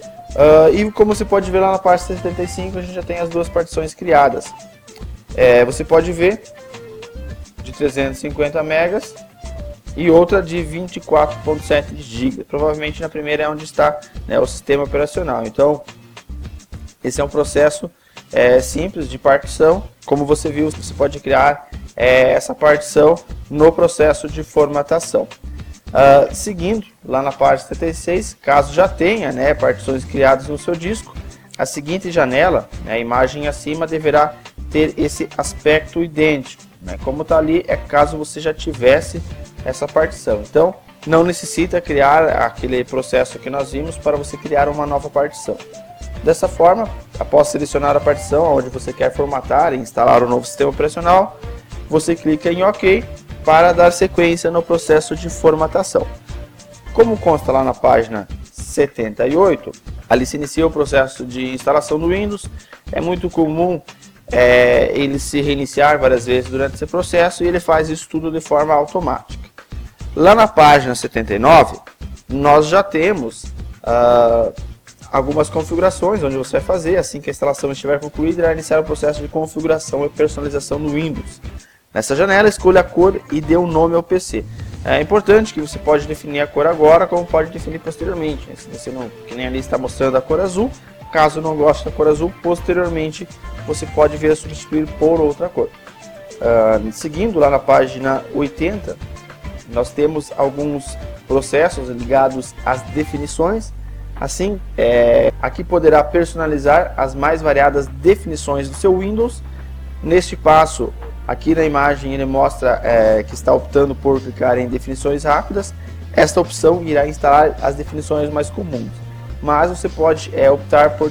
E como você pode ver lá na página 75, a gente já tem as duas partições criadas. Você pode ver de 350 megas e outra de 24.7 GB. Provavelmente na primeira é onde está, né, o sistema operacional. Então, esse é um processo simples de partição. Como você viu, você pode criar essa partição no processo de formatação. Seguindo, lá na página 76, caso já tenha, né, partições criadas no seu disco, a seguinte janela, né, a imagem acima, deverá ter esse aspecto idêntico, né, como está ali, caso você já tivesse essa partição. Então, não necessita criar aquele processo que nós vimos para você criar uma nova partição. Dessa forma, após selecionar a partição onde você quer formatar e instalar o novo sistema operacional, você clica em OK para dar sequência no processo de formatação. Como consta lá na página 78, ali se inicia o processo de instalação do Windows. É muito comum ele se reiniciar várias vezes durante esse processo, e ele faz isso tudo de forma automática. Lá na página 79, nós já temos algumas configurações onde você vai fazer. Assim que a instalação estiver concluída, irá iniciar o processo de configuração e personalização do Windows. Nessa janela, escolha a cor e dê um nome ao PC. É importante que você pode definir a cor agora, como pode definir posteriormente. Se você não, que nem ali está mostrando a cor azul, caso não goste da cor azul, posteriormente você pode vir a substituir por outra cor. Seguindo lá na página 80, nós temos alguns processos ligados às definições. Assim, aqui poderá personalizar as mais variadas definições do seu Windows. Neste passo, aqui na imagem ele mostra que está optando por clicar em definições rápidas. Esta opção irá instalar as definições mais comuns, mas você pode optar por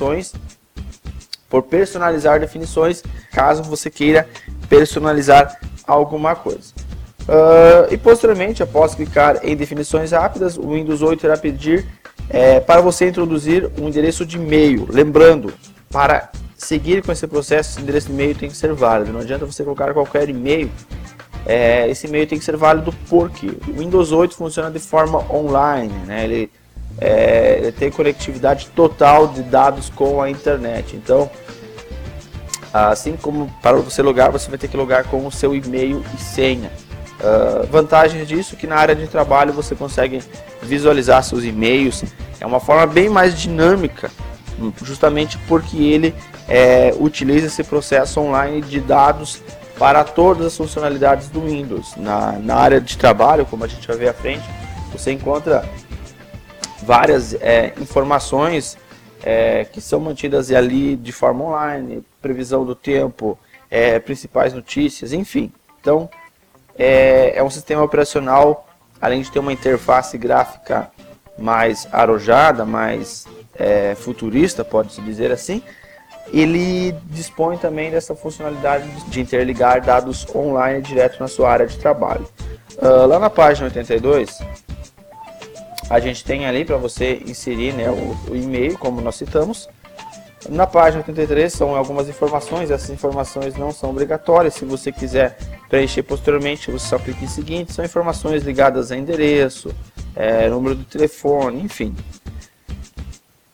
personalizar definições, caso você queira personalizar alguma coisa. E posteriormente, após clicar em definições rápidas, o Windows 8 irá pedir para você introduzir um endereço de e-mail. Lembrando, para seguir com esse processo, esse endereço de e-mail tem que ser válido. Não adianta você colocar qualquer e-mail. Esse e-mail tem que ser válido porque o Windows 8 funciona de forma online, né? Ele tem conectividade total de dados com a internet. Então, assim como para você logar, você vai ter que logar com o seu e-mail e senha. Vantagens disso que na área de trabalho você consegue visualizar seus e-mails. É uma forma bem mais dinâmica, justamente porque ele utiliza esse processo online de dados para todas as funcionalidades do Windows. Na área de trabalho, como a gente vai ver à frente, você encontra várias informações que são mantidas ali de forma online, previsão do tempo, principais notícias, enfim. Então, é um sistema operacional, além de ter uma interface gráfica mais arojada, mais futurista, pode-se dizer assim, ele dispõe também dessa funcionalidade de interligar dados online direto na sua área de trabalho. Lá na página 82, a gente tem ali para você inserir, né, o e-mail, como nós citamos. Na página 83 são algumas informações. Essas informações não são obrigatórias. Se você quiser preencher posteriormente, você só clica em seguinte. São informações ligadas a endereço, número de telefone, enfim.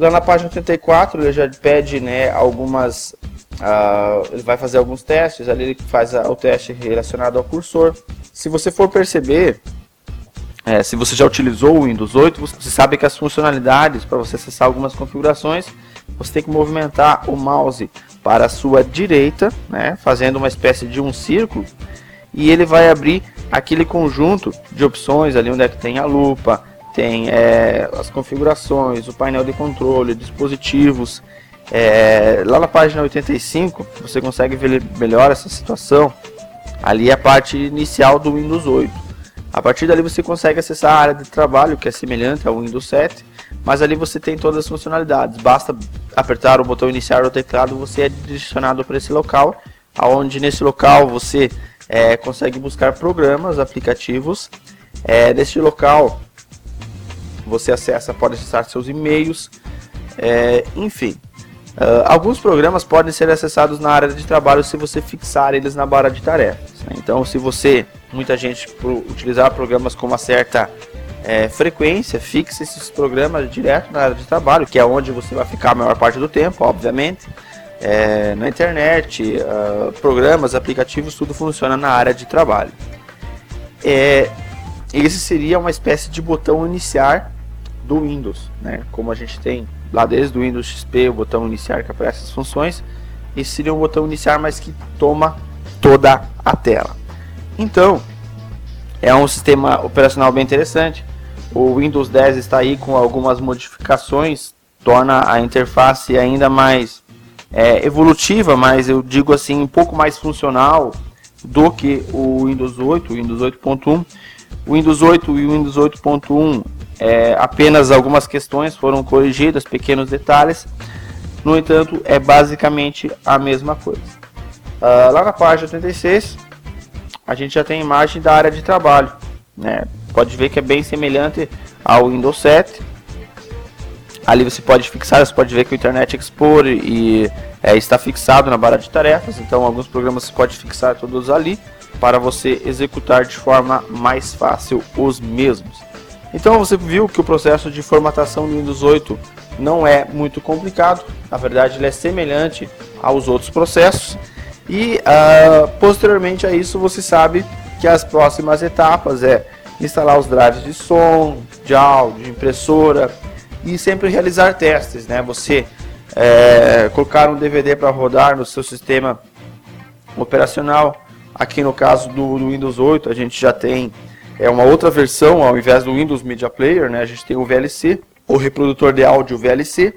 Lá na página 84 ele já pede, né, algumas... ele vai fazer alguns testes, ali ele faz o teste relacionado ao cursor. Se você for perceber, se você já utilizou o Windows 8, você sabe que as funcionalidades, para você acessar algumas configurações, você tem que movimentar o mouse para a sua direita, né, fazendo uma espécie de um círculo, e ele vai abrir aquele conjunto de opções ali onde é que tem a lupa, tem as configurações, o painel de controle, dispositivos. Lá na página 85 você consegue ver melhor essa situação. Ali é a parte inicial do Windows 8. A partir dali você consegue acessar a área de trabalho, que é semelhante ao Windows 7, mas ali você tem todas as funcionalidades. Basta apertar o botão iniciar do teclado, você é direcionado para esse local, onde nesse local você consegue buscar programas, aplicativos. Neste local você pode acessar seus e-mails, enfim. Alguns programas podem ser acessados na área de trabalho se você fixar eles na barra de tarefas, né? Então, se muita gente utilizar programas com uma certa frequência, fixe esses programas direto na área de trabalho, que é onde você vai ficar a maior parte do tempo, obviamente. Na internet, programas, aplicativos, tudo funciona na área de trabalho. Esse seria uma espécie de botão iniciar do Windows, né? Como a gente tem lá desde o Windows XP, o botão iniciar que aparece as funções. Esse seria um botão iniciar, mas que toma toda a tela. Então, é um sistema operacional bem interessante. O Windows 10 está aí com algumas modificações, torna a interface ainda mais evolutiva, mas eu digo assim, um pouco mais funcional do que o Windows 8, o Windows 8.1. O Windows 8 e o Windows 8.1, apenas algumas questões foram corrigidas, pequenos detalhes. No entanto, é basicamente a mesma coisa. Lá na página 86, a gente já tem a imagem da área de trabalho, né? Pode ver que é bem semelhante ao Windows 7. Ali você pode fixar, você pode ver que o Internet Explorer está fixado na barra de tarefas. Então, alguns programas você pode fixar todos ali para você executar de forma mais fácil os mesmos. Então, você viu que o processo de formatação do Windows 8 não é muito complicado. Na verdade, ele é semelhante aos outros processos. E posteriormente a isso, você sabe que as próximas etapas é instalar os drives de som, de áudio, de impressora e sempre realizar testes, né? Você colocar um DVD para rodar no seu sistema operacional. Aqui no caso do Windows 8, a gente já tem uma outra versão, ao invés do Windows Media Player, né? A gente tem o VLC, o reprodutor de áudio VLC.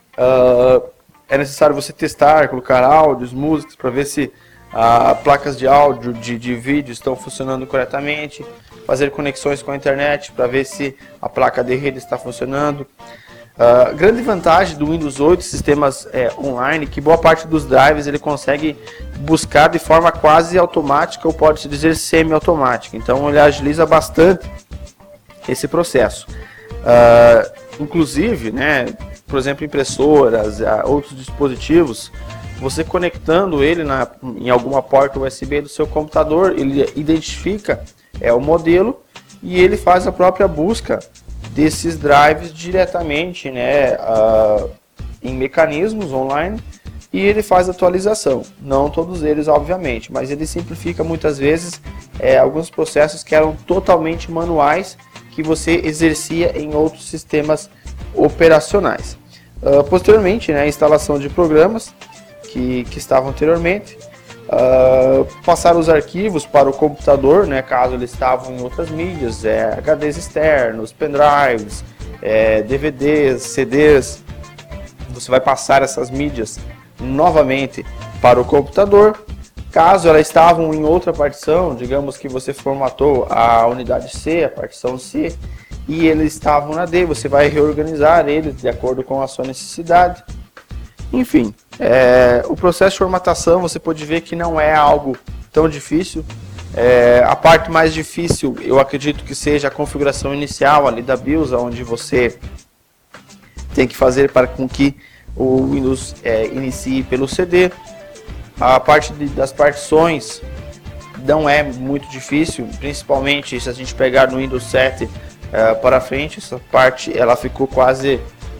É necessário você testar, colocar áudios, músicas, para ver se placas de áudio, de vídeo estão funcionando corretamente, fazer conexões com a internet para ver se a placa de rede está funcionando. Grande vantagem do Windows 8, sistemas online, que boa parte dos drives ele consegue buscar de forma quase automática, ou pode-se dizer semi-automática. Então ele agiliza bastante esse processo. Inclusive, né, por exemplo, impressoras, outros dispositivos, você conectando ele em alguma porta USB do seu computador, ele identifica o modelo e ele faz a própria busca desses drives diretamente, né, em mecanismos online, e ele faz atualização. Não todos eles, obviamente, mas ele simplifica muitas vezes alguns processos que eram totalmente manuais, que você exercia em outros sistemas operacionais. Posteriormente, né, a instalação de programas que estavam anteriormente, passar os arquivos para o computador, né, caso eles estavam em outras mídias, HDs externos, pendrives, DVDs, CDs. Você vai passar essas mídias novamente para o computador. Caso elas estavam em outra partição, digamos que você formatou a unidade C, a partição C, e eles estavam na D, você vai reorganizar eles de acordo com a sua necessidade. Enfim, o processo de formatação você pode ver que não é algo tão difícil. A parte mais difícil eu acredito que seja a configuração inicial ali da BIOS, onde você tem que fazer para com que o Windows inicie pelo CD. A parte das partições não é muito difícil, principalmente se a gente pegar no Windows 7 para frente. Essa parte ela ficou quase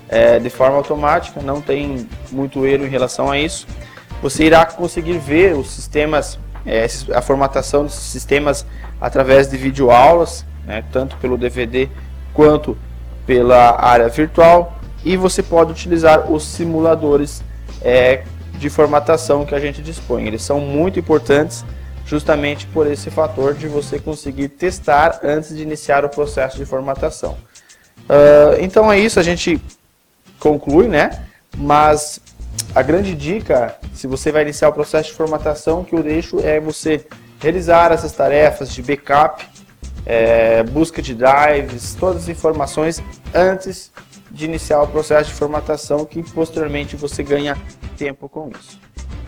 de forma automática, não tem muito erro em relação a isso. Você irá conseguir ver os sistemas, a formatação dos sistemas através de videoaulas, né, tanto pelo DVD quanto pela área virtual, e você pode utilizar os simuladores de formatação que a gente dispõe. Eles são muito importantes justamente por esse fator de você conseguir testar antes de iniciar o processo de formatação. Então é isso, a gente conclui, né? Mas a grande dica, se você vai iniciar o processo de formatação, que eu deixo é você realizar essas tarefas de backup, busca de drives, todas as informações antes de iniciar o processo de formatação, que posteriormente você ganha tempo com isso.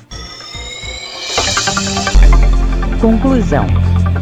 Conclusão.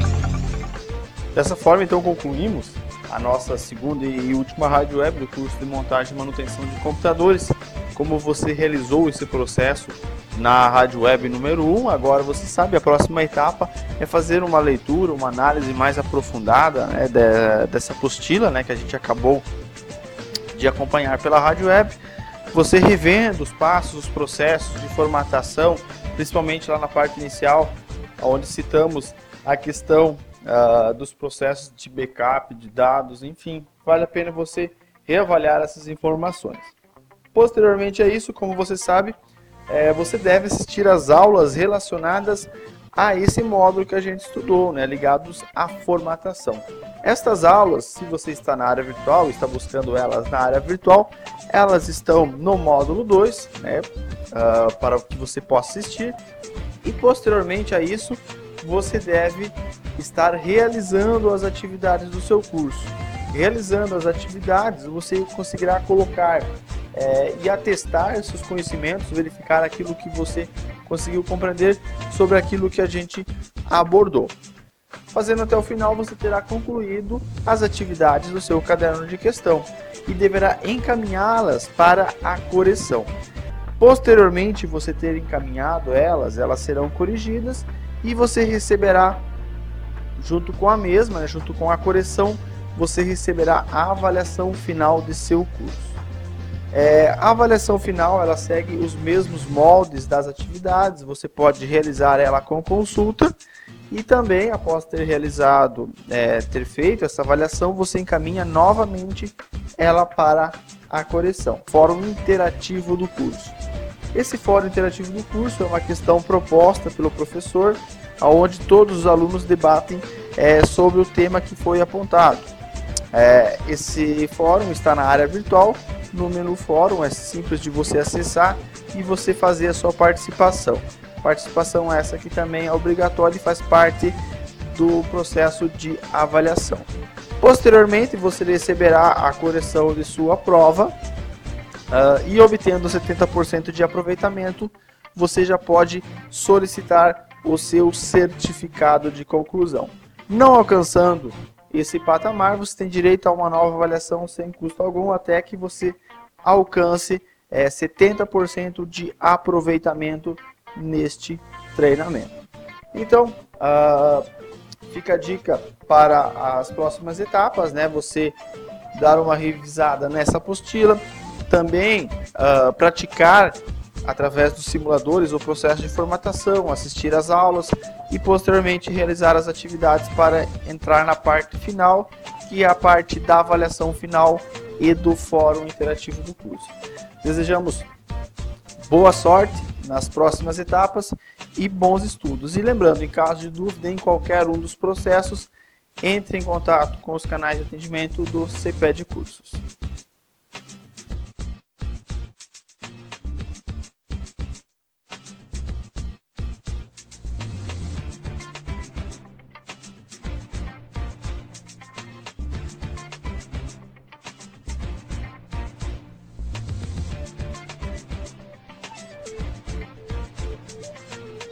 Dessa forma, então, concluímos a nossa segunda e última rádio web do curso de montagem e manutenção de computadores. Como você realizou esse processo na rádio web número 1, agora você sabe, a próxima etapa é fazer uma leitura, uma análise mais aprofundada, né, dessa apostila, né, que a gente acabou de acompanhar pela rádio web. Você revendo os passos, os processos de formatação, principalmente lá na parte inicial, onde citamos a questão dos processos de backup, de dados, enfim, vale a pena você reavaliar essas informações. Posteriormente a isso, como você sabe, você deve assistir às aulas relacionadas a esse módulo que a gente estudou, né, ligados à formatação. Estas aulas, se você está na área virtual, está buscando elas na área virtual, elas estão no módulo 2, né, para que você possa assistir, e posteriormente a isso, você deve estar realizando as atividades do seu curso. Realizando as atividades, você conseguirá colocar e atestar seus conhecimentos, verificar aquilo que você conseguiu compreender sobre aquilo que a gente abordou. Fazendo até o final, você terá concluído as atividades do seu caderno de questão e deverá encaminhá-las para a correção. Posteriormente, você ter encaminhado elas serão corrigidas e você receberá, junto com a mesma, né, junto com a correção, você receberá a avaliação final de seu curso. A avaliação final, ela segue os mesmos moldes das atividades, você pode realizar ela com consulta e também, após ter realizado, ter feito essa avaliação, você encaminha novamente ela para a correção. Fórum interativo do curso. Esse fórum interativo do curso é uma questão proposta pelo professor, onde todos os alunos debatem sobre o tema que foi apontado. Esse fórum está na área virtual, no menu fórum, é simples de você acessar e você fazer a sua participação. Participação essa que também é obrigatória e faz parte do processo de avaliação. Posteriormente, você receberá a correção de sua prova e obtendo 70% de aproveitamento, você já pode solicitar o seu certificado de conclusão. Não alcançando esse patamar, você tem direito a uma nova avaliação sem custo algum, até que você alcance 70% de aproveitamento neste treinamento. Então, fica a dica para as próximas etapas, né? Você dar uma revisada nessa apostila, também praticar através dos simuladores o processo de formatação, assistir às aulas e posteriormente realizar as atividades para entrar na parte final, que é a parte da avaliação final e do fórum interativo do curso. Desejamos boa sorte nas próximas etapas e bons estudos. E lembrando, em caso de dúvida em qualquer um dos processos, entre em contato com os canais de atendimento do CPED Cursos.